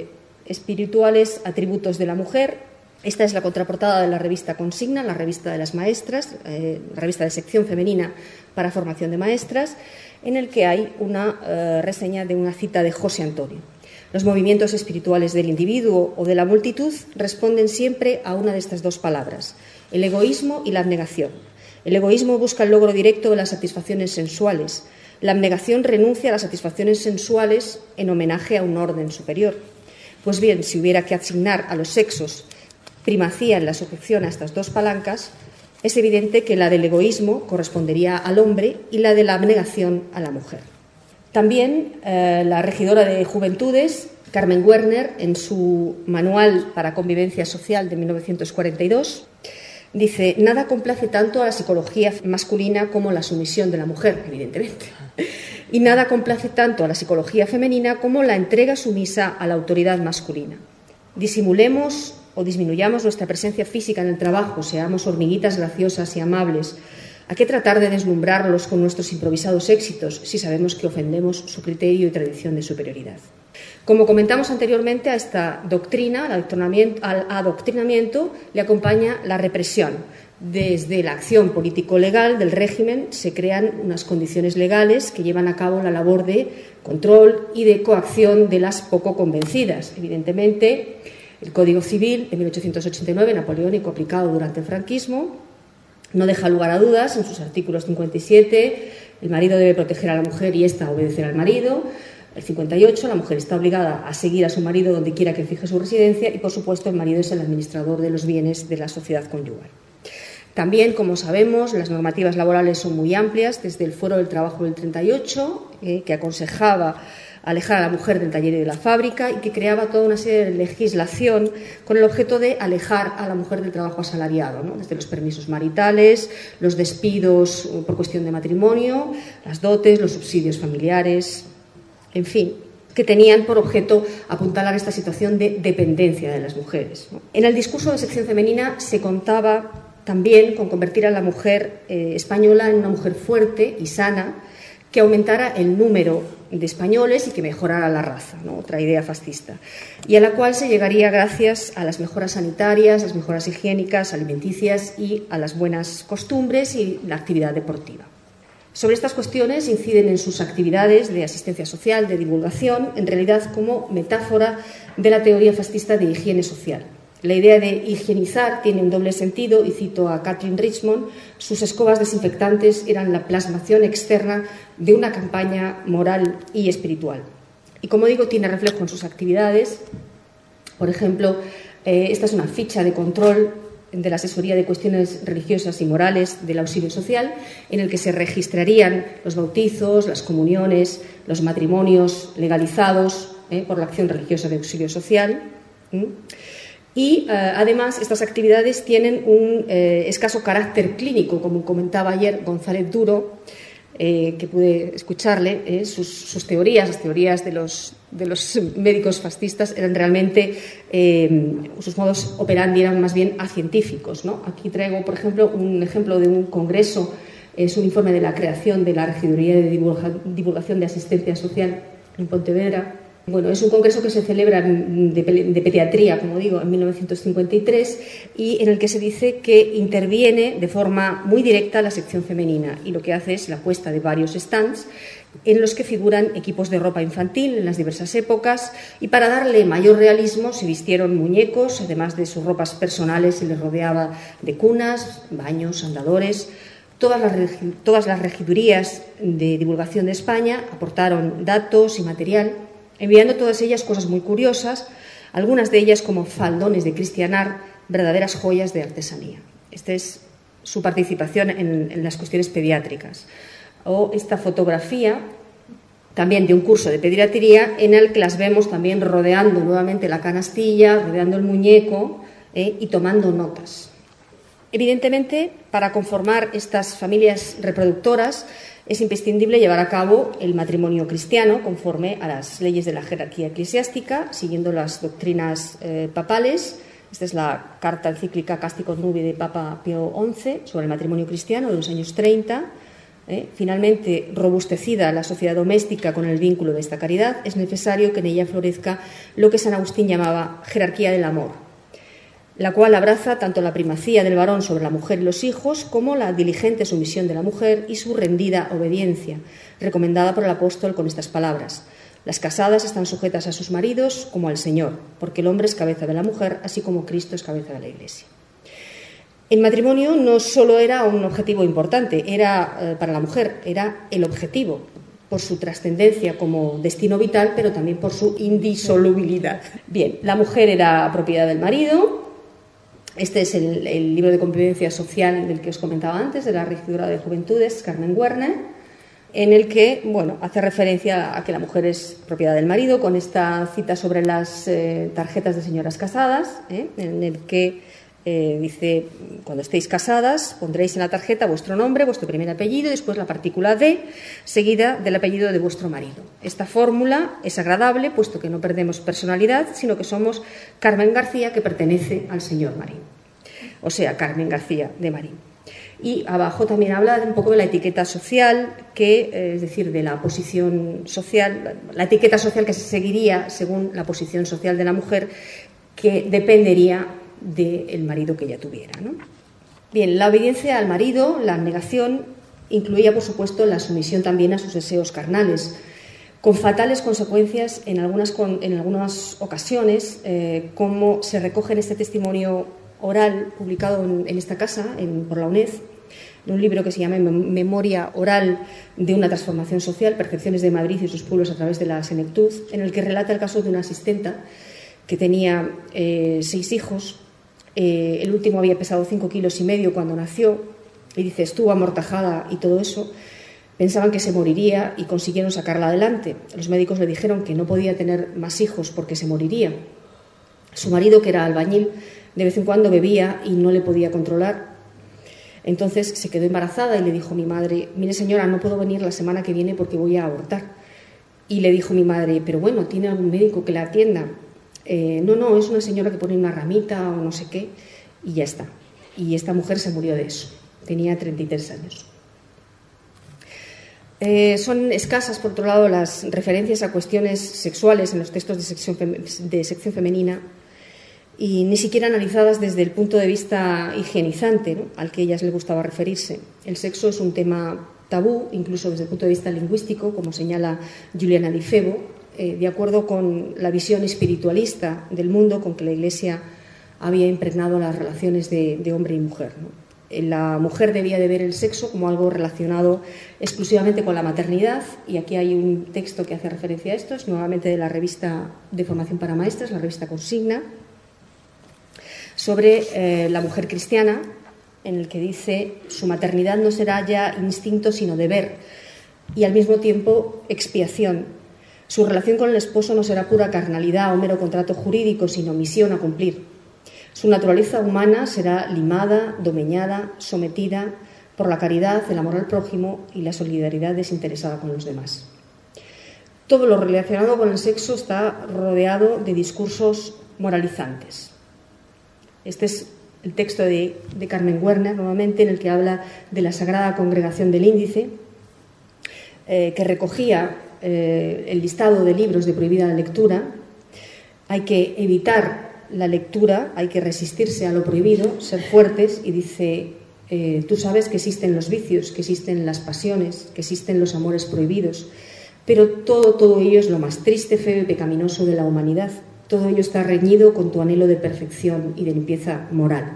espirituales atributos de la mujer. Esta es la contraportada de la revista Consigna, la revista de las maestras, la revista de sección femenina para formación de maestras, en el que hay una reseña de una cita de José Antonio. Los movimientos espirituales del individuo o de la multitud responden siempre a una de estas dos palabras: el egoísmo y la abnegación. El egoísmo busca el logro directo de las satisfacciones sensuales. La abnegación renuncia a las satisfacciones sensuales en homenaje a un orden superior. Pues bien, si hubiera que asignar a los sexos primacía en la sujeción a estas dos palancas, es evidente que la del egoísmo correspondería al hombre y la de la abnegación a la mujer. También la regidora de Juventudes, Carmen Werner, en su Manual para Convivencia Social de 1942, dice: nada complace tanto a la psicología masculina como la sumisión de la mujer, evidentemente. Y nada complace tanto a la psicología femenina como la entrega sumisa a la autoridad masculina. Disimulemos o disminuyamos nuestra presencia física en el trabajo, seamos hormiguitas graciosas y amables. ¿A qué tratar de deslumbrarlos con nuestros improvisados éxitos si sabemos que ofendemos su criterio y tradición de superioridad? Como comentamos anteriormente, a esta doctrina, al adoctrinamiento, le acompaña la represión. Desde la acción político-legal del régimen se crean unas condiciones legales que llevan a cabo la labor de control y de coacción de las poco convencidas. Evidentemente, el Código Civil de 1889, napoleónico, aplicado durante el franquismo, no deja lugar a dudas. En sus artículos 57, el marido debe proteger a la mujer y ésta obedecer al marido. El 58, la mujer está obligada a seguir a su marido donde quiera que fije su residencia y, por supuesto, el marido es el administrador de los bienes de la sociedad conyugal. También, como sabemos, las normativas laborales son muy amplias, desde el Fuero del Trabajo del 38, que aconsejaba alejar a la mujer del taller y de la fábrica y que creaba toda una serie de legislación con el objeto de alejar a la mujer del trabajo asalariado, ¿no? Desde los permisos maritales, los despidos por cuestión de matrimonio, las dotes, los subsidios familiares, en fin, que tenían por objeto apuntalar esta situación de dependencia de las mujeres, ¿no? En el discurso de sección femenina se contaba también con convertir a la mujer española en una mujer fuerte y sana, que aumentara el número de españoles y que mejorara la raza, ¿no? Otra idea fascista, y a la cual se llegaría gracias a las mejoras sanitarias, las mejoras higiénicas, alimenticias y a las buenas costumbres y la actividad deportiva. Sobre estas cuestiones inciden en sus actividades de asistencia social, de divulgación, en realidad como metáfora de la teoría fascista de higiene social. La idea de higienizar tiene un doble sentido, y cito a Catherine Richmond: sus escobas desinfectantes eran la plasmación externa de una campaña moral y espiritual. Y como digo, tiene reflejo en sus actividades. Por ejemplo, esta es una ficha de control de la asesoría de cuestiones religiosas y morales del auxilio social, en el que se registrarían los bautizos, las comuniones, los matrimonios legalizados por la acción religiosa de auxilio social. Y además estas actividades tienen un escaso carácter clínico, como comentaba ayer González Duro, que pude escucharle, sus teorías, las teorías de los médicos fascistas eran realmente, sus modos operandi eran más bien acientíficos, ¿no? Aquí traigo, por ejemplo, un ejemplo de un congreso, es un informe de la creación de la Regiduría de Divulgación de Asistencia Social en Pontevedra. Bueno, es un congreso que se celebra de pediatría, como digo, en 1953 y en el que se dice que interviene de forma muy directa la sección femenina y lo que hace es la puesta de varios stands en los que figuran equipos de ropa infantil en las diversas épocas y para darle mayor realismo se vistieron muñecos, además de sus ropas personales se les rodeaba de cunas, baños, andadores. Todas las regidurías de divulgación de España aportaron datos y material, enviando todas ellas cosas muy curiosas, algunas de ellas como faldones de cristianar, verdaderas joyas de artesanía. Esta es su participación en las cuestiones pediátricas. O esta fotografía también de un curso de pediatría en el que las vemos también rodeando nuevamente la canastilla, rodeando el muñeco y tomando notas. Evidentemente, para conformar estas familias reproductoras es imprescindible llevar a cabo el matrimonio cristiano conforme a las leyes de la jerarquía eclesiástica, siguiendo las doctrinas papales. Esta es la carta encíclica Casticos Nubi de Papa Pío XI sobre el matrimonio cristiano de los años 30. Finalmente, robustecida la sociedad doméstica con el vínculo de esta caridad, es necesario que en ella florezca lo que San Agustín llamaba jerarquía del amor, la cual abraza tanto la primacía del varón sobre la mujer y los hijos como la diligente sumisión de la mujer y su rendida obediencia, recomendada por el apóstol con estas palabras: las casadas están sujetas a sus maridos como al Señor, porque el hombre es cabeza de la mujer, así como Cristo es cabeza de la Iglesia. El matrimonio no solo era un objetivo importante, era para la mujer, era el objetivo, por su trascendencia como destino vital, pero también por su indisolubilidad. Bien, la mujer era propiedad del marido. Este es el libro de convivencia social del que os comentaba antes, de la Regidora de Juventudes, Carmen Werner, en el que, bueno, hace referencia a que la mujer es propiedad del marido, con esta cita sobre las tarjetas de señoras casadas, en el que dice: cuando estéis casadas pondréis en la tarjeta vuestro nombre, vuestro primer apellido y después la partícula D, seguida del apellido de vuestro marido. Esta fórmula es agradable, puesto que no perdemos personalidad, sino que somos Carmen García, que pertenece al señor Marín, o sea, Carmen García de Marín. Y abajo también habla un poco de la etiqueta social, es decir, de la posición social, la etiqueta social que se seguiría según la posición social de la mujer, que dependería del marido que ella tuviera, ¿no? Bien, la obediencia al marido, la abnegación, incluía, por supuesto, la sumisión también a sus deseos carnales, con fatales consecuencias en algunas ocasiones, como se recoge en este testimonio oral publicado en esta casa, por la UNED, en un libro que se llama Memoria Oral de una transformación social, Percepciones de Madrid y sus pueblos a través de la senectud, en el que relata el caso de una asistenta que tenía 6 hijos. El último había pesado 5,5 kilos cuando nació, y dice, estuvo amortajada y todo eso. Pensaban que se moriría y consiguieron sacarla adelante. Los médicos le dijeron que no podía tener más hijos porque se moriría. Su marido, que era albañil, de vez en cuando bebía y no le podía controlar. Entonces se quedó embarazada y le dijo a mi madre: mire señora, no puedo venir la semana que viene porque voy a abortar. Y le dijo mi madre: pero bueno, ¿tiene algún médico que la atienda? No, es una señora que pone una ramita o no sé qué, y ya está. Y esta mujer se murió de eso, tenía 33 años. Son escasas, por otro lado, las referencias a cuestiones sexuales en los textos de sección femenina, y ni siquiera analizadas desde el punto de vista higienizante, ¿no?, al que a ellas les gustaba referirse. El sexo es un tema tabú, incluso desde el punto de vista lingüístico, como señala Juliana Di Febo, de acuerdo con la visión espiritualista del mundo con que la Iglesia había impregnado las relaciones de hombre y mujer, ¿no? La mujer debía de ver el sexo como algo relacionado exclusivamente con la maternidad, y aquí hay un texto que hace referencia a esto, es nuevamente de la revista de formación para maestras, la revista Consigna. sobre la mujer cristiana, en el que dice: su maternidad no será ya instinto sino deber y al mismo tiempo expiación. Su relación con el esposo no será pura carnalidad o mero contrato jurídico, sino misión a cumplir. Su naturaleza humana será limada, domeñada, sometida por la caridad, el amor al prójimo y la solidaridad desinteresada con los demás. Todo lo relacionado con el sexo está rodeado de discursos moralizantes. Este es el texto de Carmen Werner, nuevamente, en el que habla de la Sagrada Congregación del Índice, que recogía el listado de libros de prohibida lectura. Hay que evitar la lectura, hay que resistirse a lo prohibido, ser fuertes, y dice: tú sabes que existen los vicios, que existen las pasiones, que existen los amores prohibidos, pero todo ello es lo más triste, feo y pecaminoso de la humanidad. Todo ello está reñido con tu anhelo de perfección y de limpieza moral.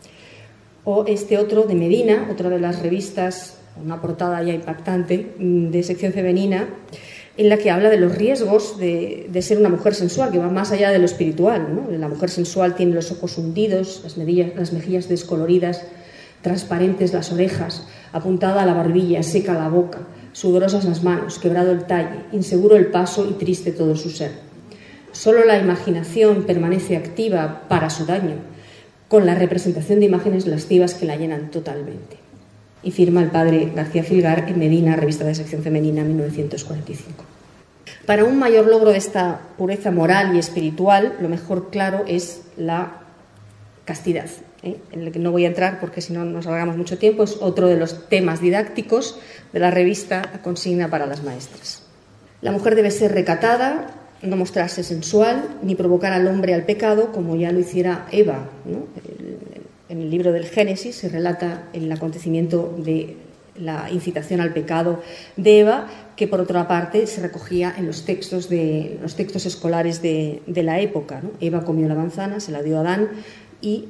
O este otro de Medina, otra de las revistas, una portada ya impactante, de sección femenina, en la que habla de los riesgos de ser una mujer sensual, que va más allá de lo espiritual, ¿no? La mujer sensual tiene los ojos hundidos, las mejillas descoloridas, transparentes las orejas, apuntada a la barbilla, seca la boca, sudorosas las manos, quebrado el talle, inseguro el paso y triste todo su ser. Solo la imaginación permanece activa para su daño, con la representación de imágenes lascivas que la llenan totalmente. Y firma el padre García Filgar en Medina, revista de sección femenina, 1945. Para un mayor logro de esta pureza moral y espiritual, lo mejor, claro, es la castidad, en el que no voy a entrar porque si no nos alargamos mucho tiempo. Es otro de los temas didácticos de la revista, la consigna para las maestras. La mujer debe ser recatada, no mostrarse sensual, ni provocar al hombre al pecado, como ya lo hiciera Eva, ¿no? En el libro del Génesis se relata el acontecimiento de la incitación al pecado de Eva, que por otra parte se recogía en los textos escolares de la época, ¿no? Eva comió la manzana, se la dio a Adán y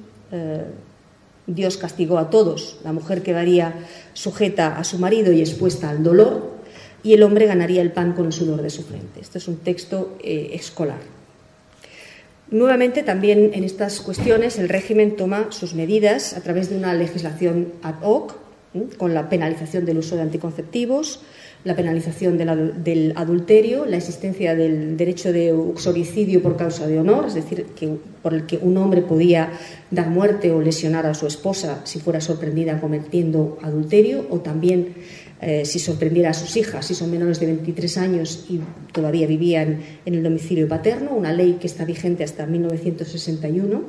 Dios castigó a todos. La mujer quedaría sujeta a su marido y expuesta al dolor, y el hombre ganaría el pan con el sudor de su frente. Este es un texto escolar. Nuevamente, también en estas cuestiones, el régimen toma sus medidas a través de una legislación ad hoc, con la penalización del uso de anticonceptivos, la penalización del adulterio, la existencia del derecho de uxoricidio por causa de honor, es decir, por el que un hombre podía dar muerte o lesionar a su esposa si fuera sorprendida cometiendo adulterio, o también si sorprendiera a sus hijas, si son menores de 23 años y todavía vivían en el domicilio paterno, una ley que está vigente hasta 1961.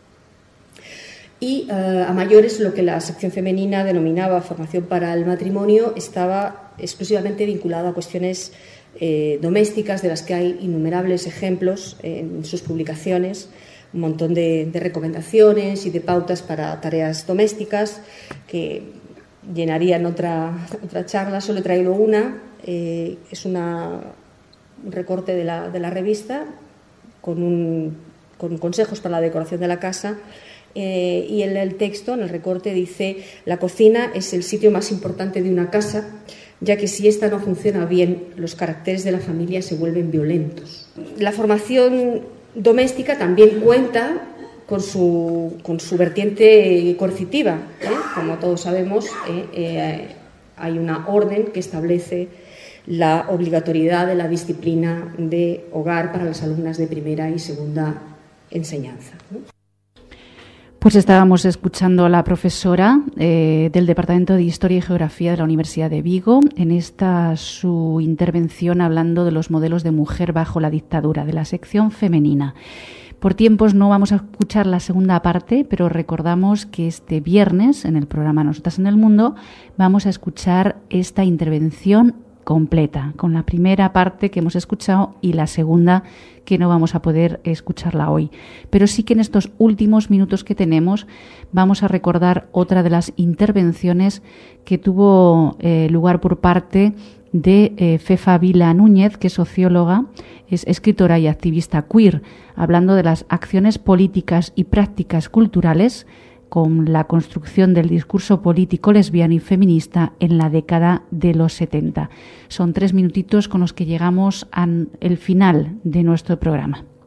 Y a mayores, lo que la sección femenina denominaba formación para el matrimonio estaba exclusivamente vinculado a cuestiones domésticas, de las que hay innumerables ejemplos en sus publicaciones, un montón de recomendaciones y de pautas para tareas domésticas que llenarían otra charla. Solo he traído una, es un recorte de la revista con consejos para la decoración de la casa. Y en el texto, en el recorte, dice: la cocina es el sitio más importante de una casa, ya que si ésta no funciona bien, los caracteres de la familia se vuelven violentos. La formación doméstica también cuenta con su vertiente coercitiva, como todos sabemos. Hay una orden que establece la obligatoriedad de la disciplina de hogar para las alumnas de primera y segunda enseñanza, ¿no? Pues estábamos escuchando a la profesora del Departamento de Historia y Geografía de la Universidad de Vigo en esta su intervención hablando de los modelos de mujer bajo la dictadura, de la sección femenina. Por tiempos no vamos a escuchar la segunda parte, pero recordamos que este viernes en el programa Nosotras en el Mundo vamos a escuchar esta intervención completa, con la primera parte que hemos escuchado y la segunda que no vamos a poder escucharla hoy. Pero sí que en estos últimos minutos que tenemos vamos a recordar otra de las intervenciones que tuvo lugar por parte de Fefa Vila Núñez, que es socióloga, es escritora y activista queer, hablando de las acciones políticas y prácticas culturales con la construcción del discurso político lesbiano y feminista en la década de los 70. Son 3 minutitos con los que llegamos al final de nuestro programa.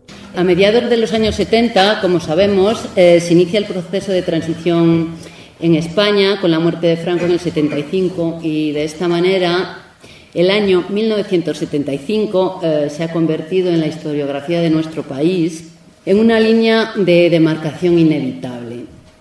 A mediados de los años 70, como sabemos, se inicia el proceso de transición en España con la muerte de Franco en el 75 y de esta manera el año 1975 se ha convertido en la historiografía de nuestro país en una línea de demarcación inevitable.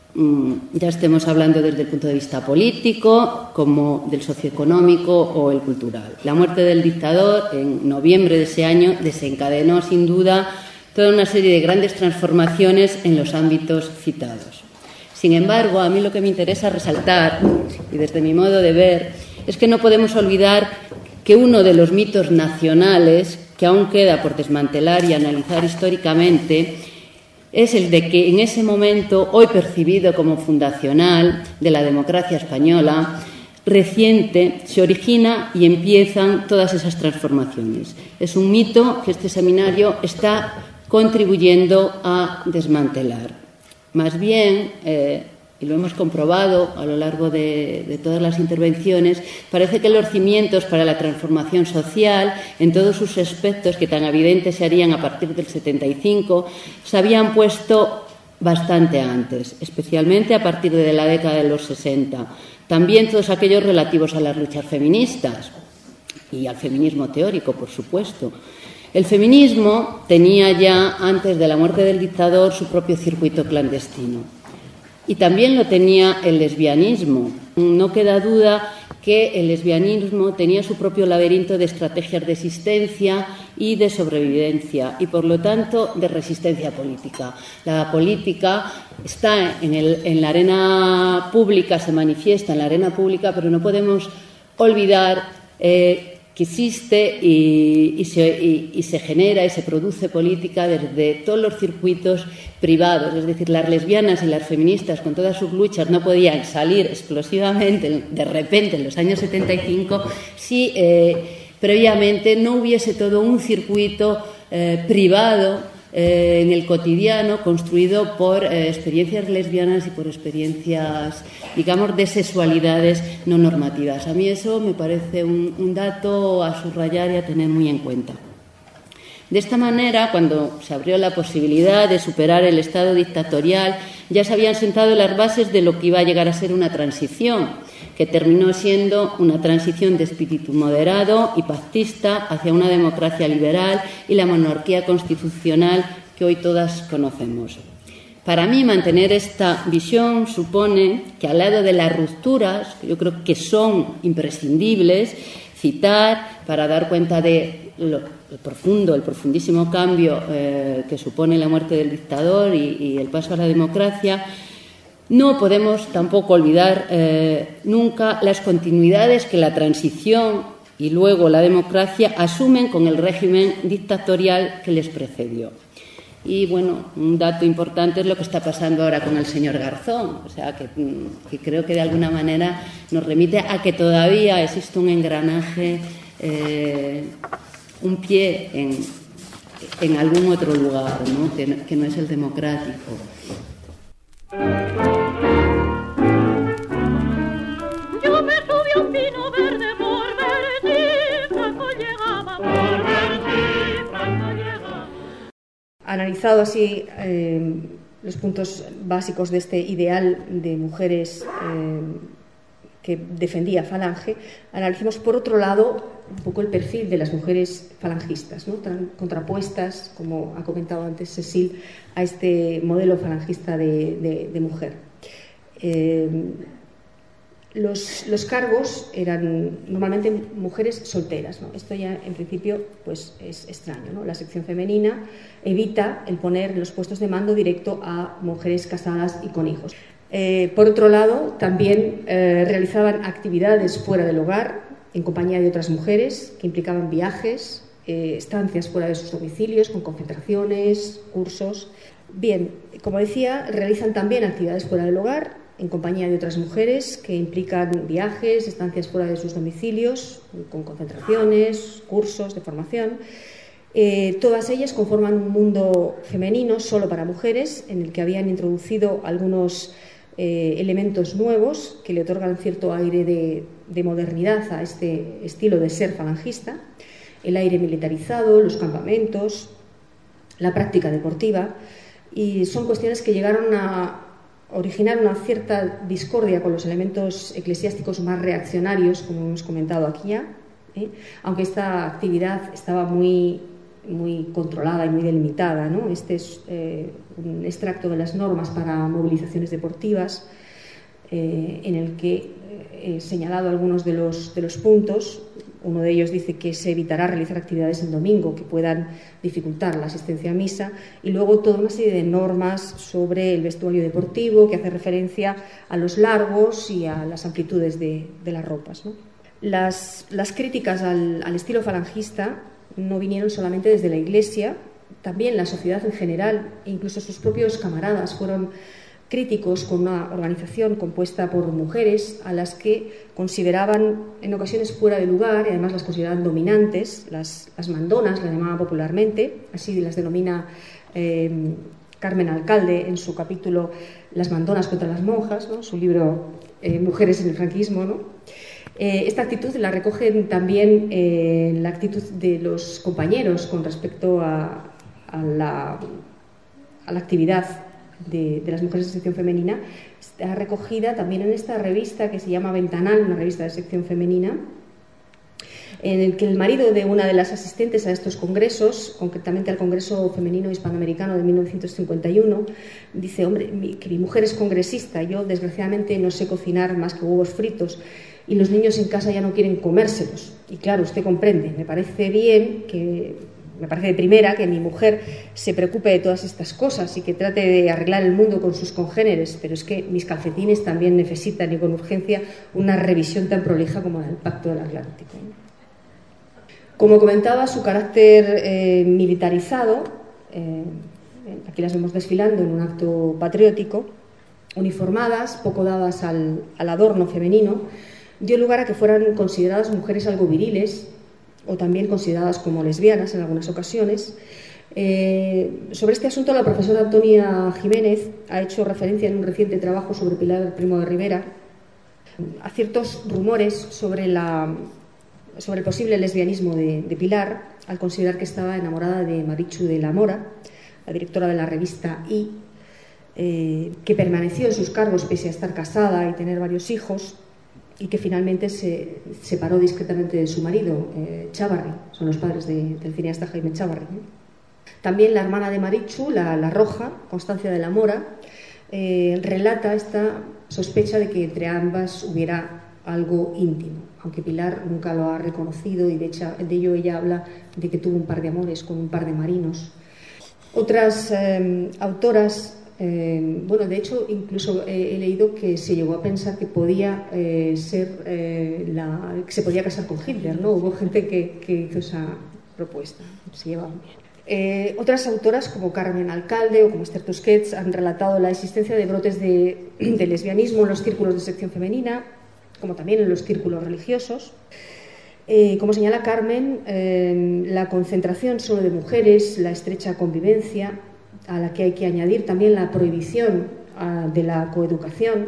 Ya estemos hablando desde el punto de vista político, como del socioeconómico o el cultural. La muerte del dictador en noviembre de ese año desencadenó sin duda toda una serie de grandes transformaciones en los ámbitos citados. Sin embargo, a mí lo que me interesa resaltar, y desde mi modo de ver, es que no podemos olvidar que uno de los mitos nacionales que aún queda por desmantelar y analizar históricamente es el de que en ese momento, hoy percibido como fundacional de la democracia española, reciente, se origina y empiezan todas esas transformaciones. Es un mito que este seminario está contribuyendo a desmantelar. Más bien, y lo hemos comprobado a lo largo de todas las intervenciones, parece que los cimientos para la transformación social, en todos sus aspectos que tan evidentes se harían a partir del 75, se habían puesto bastante antes, especialmente a partir de la década de los 60. También todos aquellos relativos a las luchas feministas y al feminismo teórico, por supuesto. El feminismo tenía ya, antes de la muerte del dictador, su propio circuito clandestino. Y también lo tenía el lesbianismo. No queda duda que el lesbianismo tenía su propio laberinto de estrategias de existencia y de sobrevivencia y, por lo tanto, de resistencia política. La política está en la arena pública, se manifiesta en la arena pública, pero no podemos olvidar que existe y se genera y se produce política desde todos los circuitos privados. Es decir, las lesbianas y las feministas, con todas sus luchas, no podían salir explosivamente, de repente, en los años 75, si previamente no hubiese todo un circuito privado en el cotidiano, construido por experiencias lesbianas y por experiencias, digamos, de sexualidades no normativas. A mí eso me parece un dato a subrayar y a tener muy en cuenta. De esta manera, cuando se abrió la posibilidad de superar el estado dictatorial, ya se habían sentado las bases de lo que iba a llegar a ser una transición, que terminó siendo una transición de espíritu moderado y pactista hacia una democracia liberal y la monarquía constitucional que hoy todas conocemos. Para mí, mantener esta visión supone que, al lado de las rupturas, que yo creo que son imprescindibles, citar para dar cuenta de el profundísimo cambio que supone la muerte del dictador y el paso a la democracia, no podemos tampoco olvidar nunca las continuidades que la transición y luego la democracia asumen con el régimen dictatorial que les precedió. Y, bueno, un dato importante es lo que está pasando ahora con el señor Garzón. O sea, que creo que de alguna manera nos remite a que todavía existe un engranaje, un pie en algún otro lugar, ¿no? Que no es el democrático. Yo me subí a un pino verde por ver si Franco llegaba, por ver si Franco llegaba. Analizado así los puntos básicos de este ideal de mujeres que defendía Falange, analicemos por otro lado un poco el perfil de las mujeres falangistas, ¿no? Tan contrapuestas, como ha comentado antes Cecil, a este modelo falangista de mujer. Los cargos eran normalmente mujeres solteras, ¿no? Esto ya en principio pues es extraño, ¿no? La sección femenina evita el poner en los puestos de mando directo a mujeres casadas y con hijos. Por otro lado, también realizaban actividades fuera del hogar en compañía de otras mujeres que implicaban viajes, estancias fuera de sus domicilios con concentraciones, cursos. Bien, como decía, realizan también actividades fuera del hogar en compañía de otras mujeres que implican viajes, estancias fuera de sus domicilios, con concentraciones, cursos de formación. Todas ellas conforman un mundo femenino solo para mujeres, en el que habían introducido algunos elementos nuevos que le otorgan cierto aire de modernidad a este estilo de ser falangista: el aire militarizado, los campamentos, la práctica deportiva, y son cuestiones que llegaron a originar una cierta discordia con los elementos eclesiásticos más reaccionarios, como hemos comentado aquí ya, aunque esta actividad estaba muy controlada y muy delimitada, ¿no? Este es un extracto de las normas para movilizaciones deportivas, en el que he señalado algunos de los puntos. Uno de ellos dice que se evitará realizar actividades en domingo que puedan dificultar la asistencia a misa, y luego toda una serie de normas sobre el vestuario deportivo que hace referencia a los largos y a las amplitudes de las ropas, ¿no? Las críticas al estilo falangista no vinieron solamente desde la Iglesia, también la sociedad en general e incluso sus propios camaradas fueron críticos con una organización compuesta por mujeres a las que consideraban en ocasiones fuera de lugar, y además las consideraban dominantes, las mandonas, las llamaban popularmente, así las denomina Carmen Alcalde en su capítulo Las mandonas contra las monjas, ¿no? Su libro Mujeres en el franquismo, ¿no? Esta actitud la recogen también la actitud de los compañeros con respecto a la actividad de las mujeres de sección femenina. Está recogida también en esta revista que se llama Ventanal, una revista de sección femenina, en el que el marido de una de las asistentes a estos congresos, concretamente al Congreso Femenino Hispanoamericano de 1951, dice: hombre, que mi mujer es congresista, yo desgraciadamente no sé cocinar más que huevos fritos y los niños en casa ya no quieren comérselos. Y claro, usted comprende, me parece de primera que mi mujer se preocupe de todas estas cosas y que trate de arreglar el mundo con sus congéneres, pero es que mis calcetines también necesitan, y con urgencia, una revisión tan prolija como la del Pacto del Atlántico. Como comentaba, su carácter militarizado, aquí las vemos desfilando en un acto patriótico, uniformadas, poco dadas al adorno femenino, dio lugar a que fueran consideradas mujeres algo viriles, o también consideradas como lesbianas en algunas ocasiones. Sobre este asunto, la profesora Antonia Jiménez ha hecho referencia en un reciente trabajo sobre Pilar Primo de Rivera a ciertos rumores sobre el posible lesbianismo de Pilar, al considerar que estaba enamorada de Marichu de la Mora, la directora de la revista I, que permaneció en sus cargos pese a estar casada y tener varios hijos, y que finalmente se separó discretamente de su marido, Chávarri. Son los padres del cineasta Jaime Chávarri, ¿no? También la hermana de Marichu, la Roja, Constancia de la Mora, relata esta sospecha de que entre ambas hubiera algo íntimo, aunque Pilar nunca lo ha reconocido, y de ello ella habla de que tuvo un par de amores con un par de marinos. Otras autoras, de hecho, incluso he leído que se llegó a pensar que podía que se podía casar con Hitler, ¿no? Hubo gente que hizo esa propuesta, se llevaban bien. Otras autoras, como Carmen Alcalde o como Esther Tusquets, han relatado la existencia de brotes de lesbianismo en los círculos de sección femenina, como también en los círculos religiosos. Como señala Carmen, la concentración solo de mujeres, la estrecha convivencia, a la que hay que añadir también la prohibición de la coeducación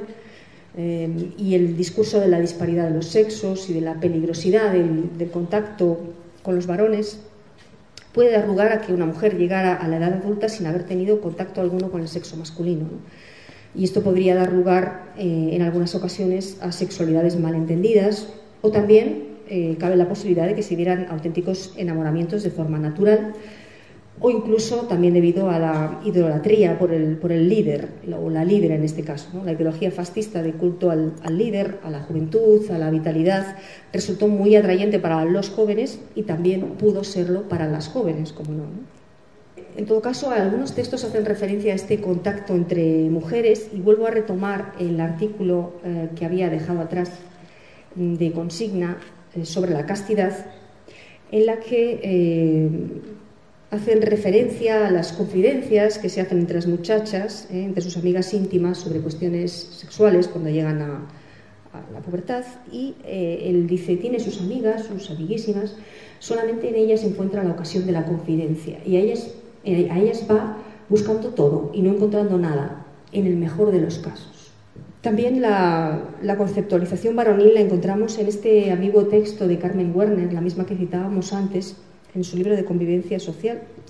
y el discurso de la disparidad de los sexos y de la peligrosidad del contacto con los varones, puede dar lugar a que una mujer llegara a la edad adulta sin haber tenido contacto alguno con el sexo masculino, ¿no? Y esto podría dar lugar en algunas ocasiones a sexualidades malentendidas, o también cabe la posibilidad de que se dieran auténticos enamoramientos de forma natural, o incluso también debido a la idolatría por el líder, o la líder en este caso, ¿no? La ideología fascista de culto al líder, a la juventud, a la vitalidad, resultó muy atrayente para los jóvenes y también pudo serlo para las jóvenes, como no, ¿no? En todo caso, algunos textos hacen referencia a este contacto entre mujeres, y vuelvo a retomar el artículo que había dejado atrás de consigna sobre la castidad, en la que hacen referencia a las confidencias que se hacen entre las muchachas, entre sus amigas íntimas, sobre cuestiones sexuales cuando llegan a la pubertad, y él dice: tiene sus amigas, sus amiguísimas, solamente en ellas se encuentra la ocasión de la confidencia, y a ellas va buscando todo y no encontrando nada, en el mejor de los casos. También la conceptualización varonil la encontramos en este ambiguo texto de Carmen Werner, la misma que citábamos antes, en su libro de Convivencia Social,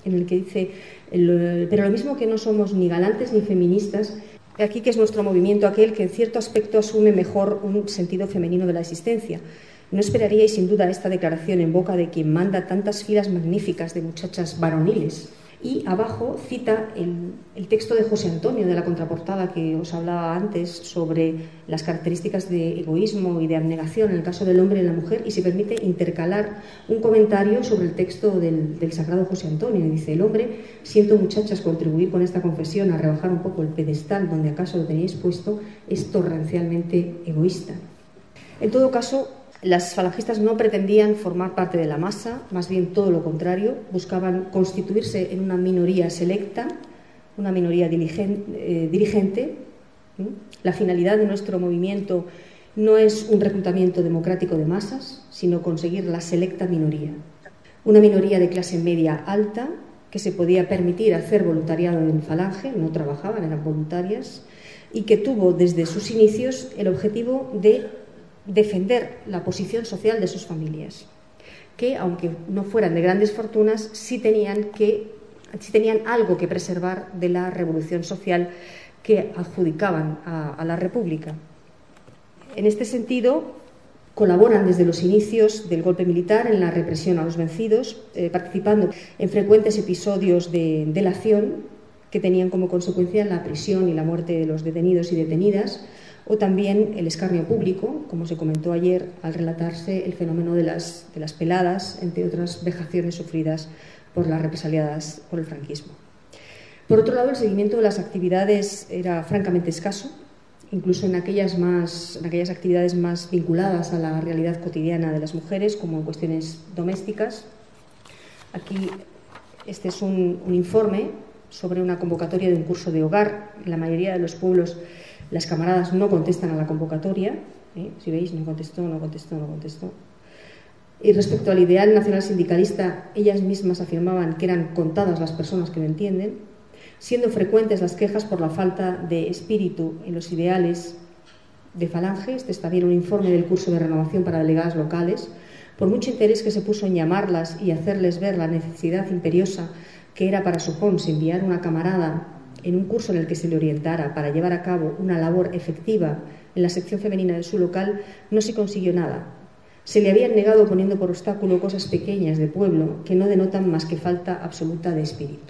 en el que dice, pero lo mismo que no somos ni galantes ni feministas, aquí que es nuestro movimiento aquel que en cierto aspecto asume mejor un sentido femenino de la existencia. No esperaríais sin duda esta declaración en boca de quien manda tantas filas magníficas de muchachas varoniles. Y abajo cita el texto de José Antonio de la contraportada que os hablaba antes sobre las características de egoísmo y de abnegación en el caso del hombre y la mujer, y se permite intercalar un comentario sobre el texto del sagrado José Antonio. Y dice: el hombre, siento muchachas contribuir con esta confesión a rebajar un poco el pedestal donde acaso lo teníais puesto, es torrencialmente egoísta. En todo caso, las falangistas no pretendían formar parte de la masa, más bien todo lo contrario, buscaban constituirse en una minoría selecta, una minoría dirigente. La finalidad de nuestro movimiento no es un reclutamiento democrático de masas, sino conseguir la selecta minoría. Una minoría de clase media alta que se podía permitir hacer voluntariado en Falange, no trabajaban, eran voluntarias, y que tuvo desde sus inicios el objetivo de defender la posición social de sus familias, que aunque no fueran de grandes fortunas, sí tenían algo que preservar de la revolución social que adjudicaban a la República. En este sentido, colaboran desde los inicios del golpe militar en la represión a los vencidos, participando en frecuentes episodios de delación que tenían como consecuencia la prisión y la muerte de los detenidos y detenidas, o también el escarnio público, como se comentó ayer al relatarse el fenómeno de las peladas, entre otras vejaciones sufridas por las represaliadas por el franquismo. Por otro lado, el seguimiento de las actividades era francamente escaso, incluso en aquellas actividades más vinculadas a la realidad cotidiana de las mujeres, como en cuestiones domésticas. Aquí este es un informe sobre una convocatoria de un curso de hogar. En la mayoría de los pueblos las camaradas no contestan a la convocatoria, si veis, no contestó. Y respecto al ideal nacional sindicalista, ellas mismas afirmaban que eran contadas las personas que lo entienden, siendo frecuentes las quejas por la falta de espíritu en los ideales de Falange. Este es también un informe del curso de renovación para delegadas locales, por mucho interés que se puso en llamarlas y hacerles ver la necesidad imperiosa que era para su Pons enviar una camarada en un curso en el que se le orientara para llevar a cabo una labor efectiva en la sección femenina de su local, no se consiguió nada. Se le habían negado poniendo por obstáculo cosas pequeñas de pueblo que no denotan más que falta absoluta de espíritu.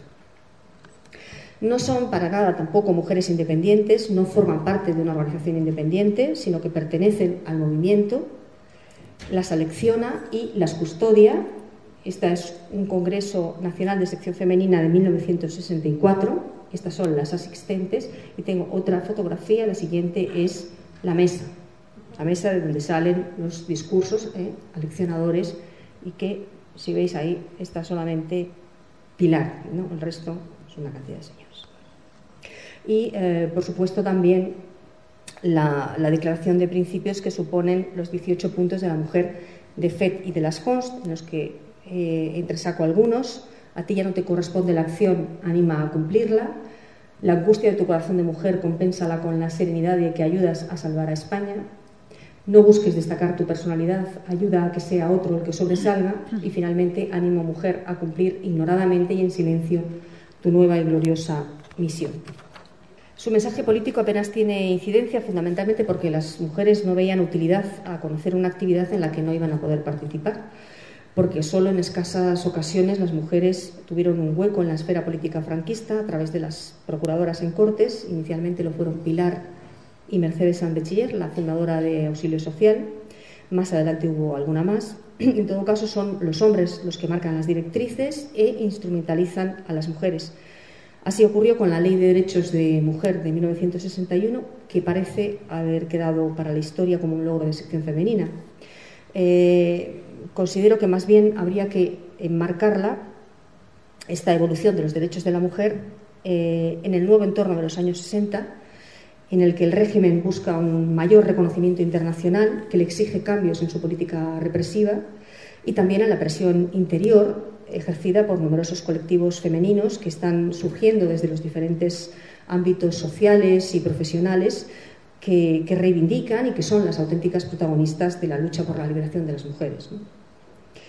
No son para nada tampoco mujeres independientes, no forman parte de una organización independiente, sino que pertenecen al movimiento, las selecciona y las custodia. Este es un Congreso Nacional de Sección Femenina de 1964. Estas son las asistentes y tengo otra fotografía. La siguiente es la mesa de donde salen los discursos aleccionadores, y que, si veis ahí, está solamente Pilar, ¿no? El resto es una cantidad de señores. Y, por supuesto, también la declaración de principios que suponen los 18 puntos de la mujer de FET y de las Const, en los que entresaco algunos. A ti ya no te corresponde la acción, anima a cumplirla. La angustia de tu corazón de mujer, compénsala con la serenidad de que ayudas a salvar a España. No busques destacar tu personalidad, ayuda a que sea otro el que sobresalga. Y finalmente, ánimo mujer a cumplir ignoradamente y en silencio tu nueva y gloriosa misión. Su mensaje político apenas tiene incidencia, fundamentalmente porque las mujeres no veían utilidad a conocer una actividad en la que no iban a poder participar, porque solo en escasas ocasiones las mujeres tuvieron un hueco en la esfera política franquista a través de las procuradoras en Cortes. Inicialmente lo fueron Pilar y Mercedes Sanbachiller, la fundadora de Auxilio Social. Más adelante hubo alguna más. En todo caso, son los hombres los que marcan las directrices e instrumentalizan a las mujeres. Así ocurrió con la Ley de Derechos de Mujer de 1961, que parece haber quedado para la historia como un logro de sección femenina. Considero que más bien habría que enmarcarla, esta evolución de los derechos de la mujer, en el nuevo entorno de los años 60, en el que el régimen busca un mayor reconocimiento internacional, que le exige cambios en su política represiva, y también a la presión interior ejercida por numerosos colectivos femeninos que están surgiendo desde los diferentes ámbitos sociales y profesionales, que reivindican y que son las auténticas protagonistas de la lucha por la liberación de las mujeres, ¿no?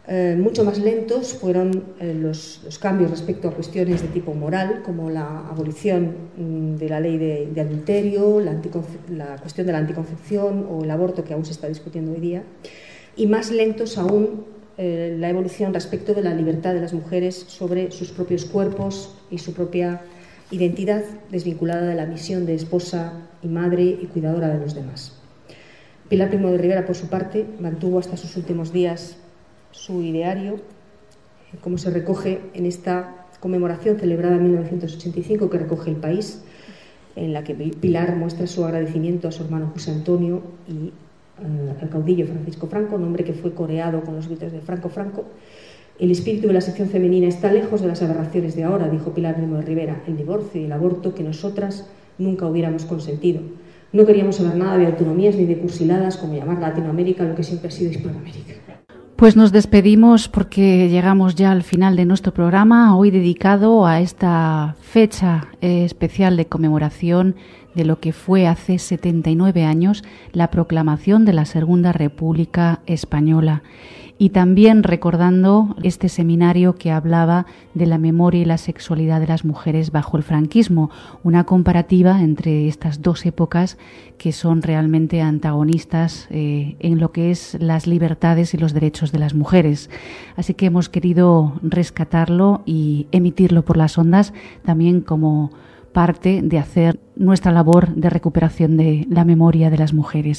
Mucho más lentos fueron los cambios respecto a cuestiones de tipo moral, como la abolición de la ley de adulterio, la cuestión de la anticoncepción o el aborto, que aún se está discutiendo hoy día, y más lentos aún la evolución respecto de la libertad de las mujeres sobre sus propios cuerpos y su propia identidad, desvinculada de la misión de esposa y madre y cuidadora de los demás. Pilar Primo de Rivera, por su parte, mantuvo hasta sus últimos días su ideario, como se recoge en esta conmemoración celebrada en 1985 que recoge El País, en la que Pilar muestra su agradecimiento a su hermano José Antonio y al caudillo Francisco Franco, nombre que fue coreado con los gritos de Franco, Franco. El espíritu de la sección femenina está lejos de las aberraciones de ahora, dijo Pilar Primo de Rivera, el divorcio y el aborto que nosotras nunca hubiéramos consentido. No queríamos saber nada de autonomías ni de cursiladas, como llamar Latinoamérica lo que siempre ha sido Hispanoamérica. Pues nos despedimos porque llegamos ya al final de nuestro programa, hoy dedicado a esta fecha especial de conmemoración de lo que fue hace 79 años la proclamación de la Segunda República Española. Y también recordando este seminario que hablaba de la memoria y la sexualidad de las mujeres bajo el franquismo, una comparativa entre estas dos épocas que son realmente antagonistas en lo que es las libertades y los derechos de las mujeres. Así que hemos querido rescatarlo y emitirlo por las ondas también como parte de hacer nuestra labor de recuperación de la memoria de las mujeres.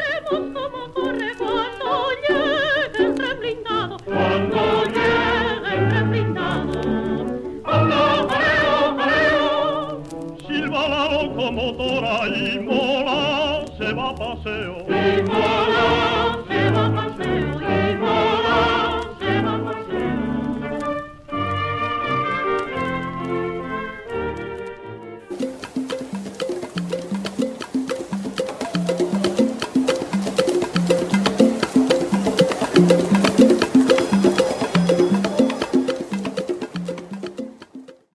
Cuando llegue el tren blindado, ¡jaleo, jaleo, jaleo! Silba la locomotora y mola, se va a paseo.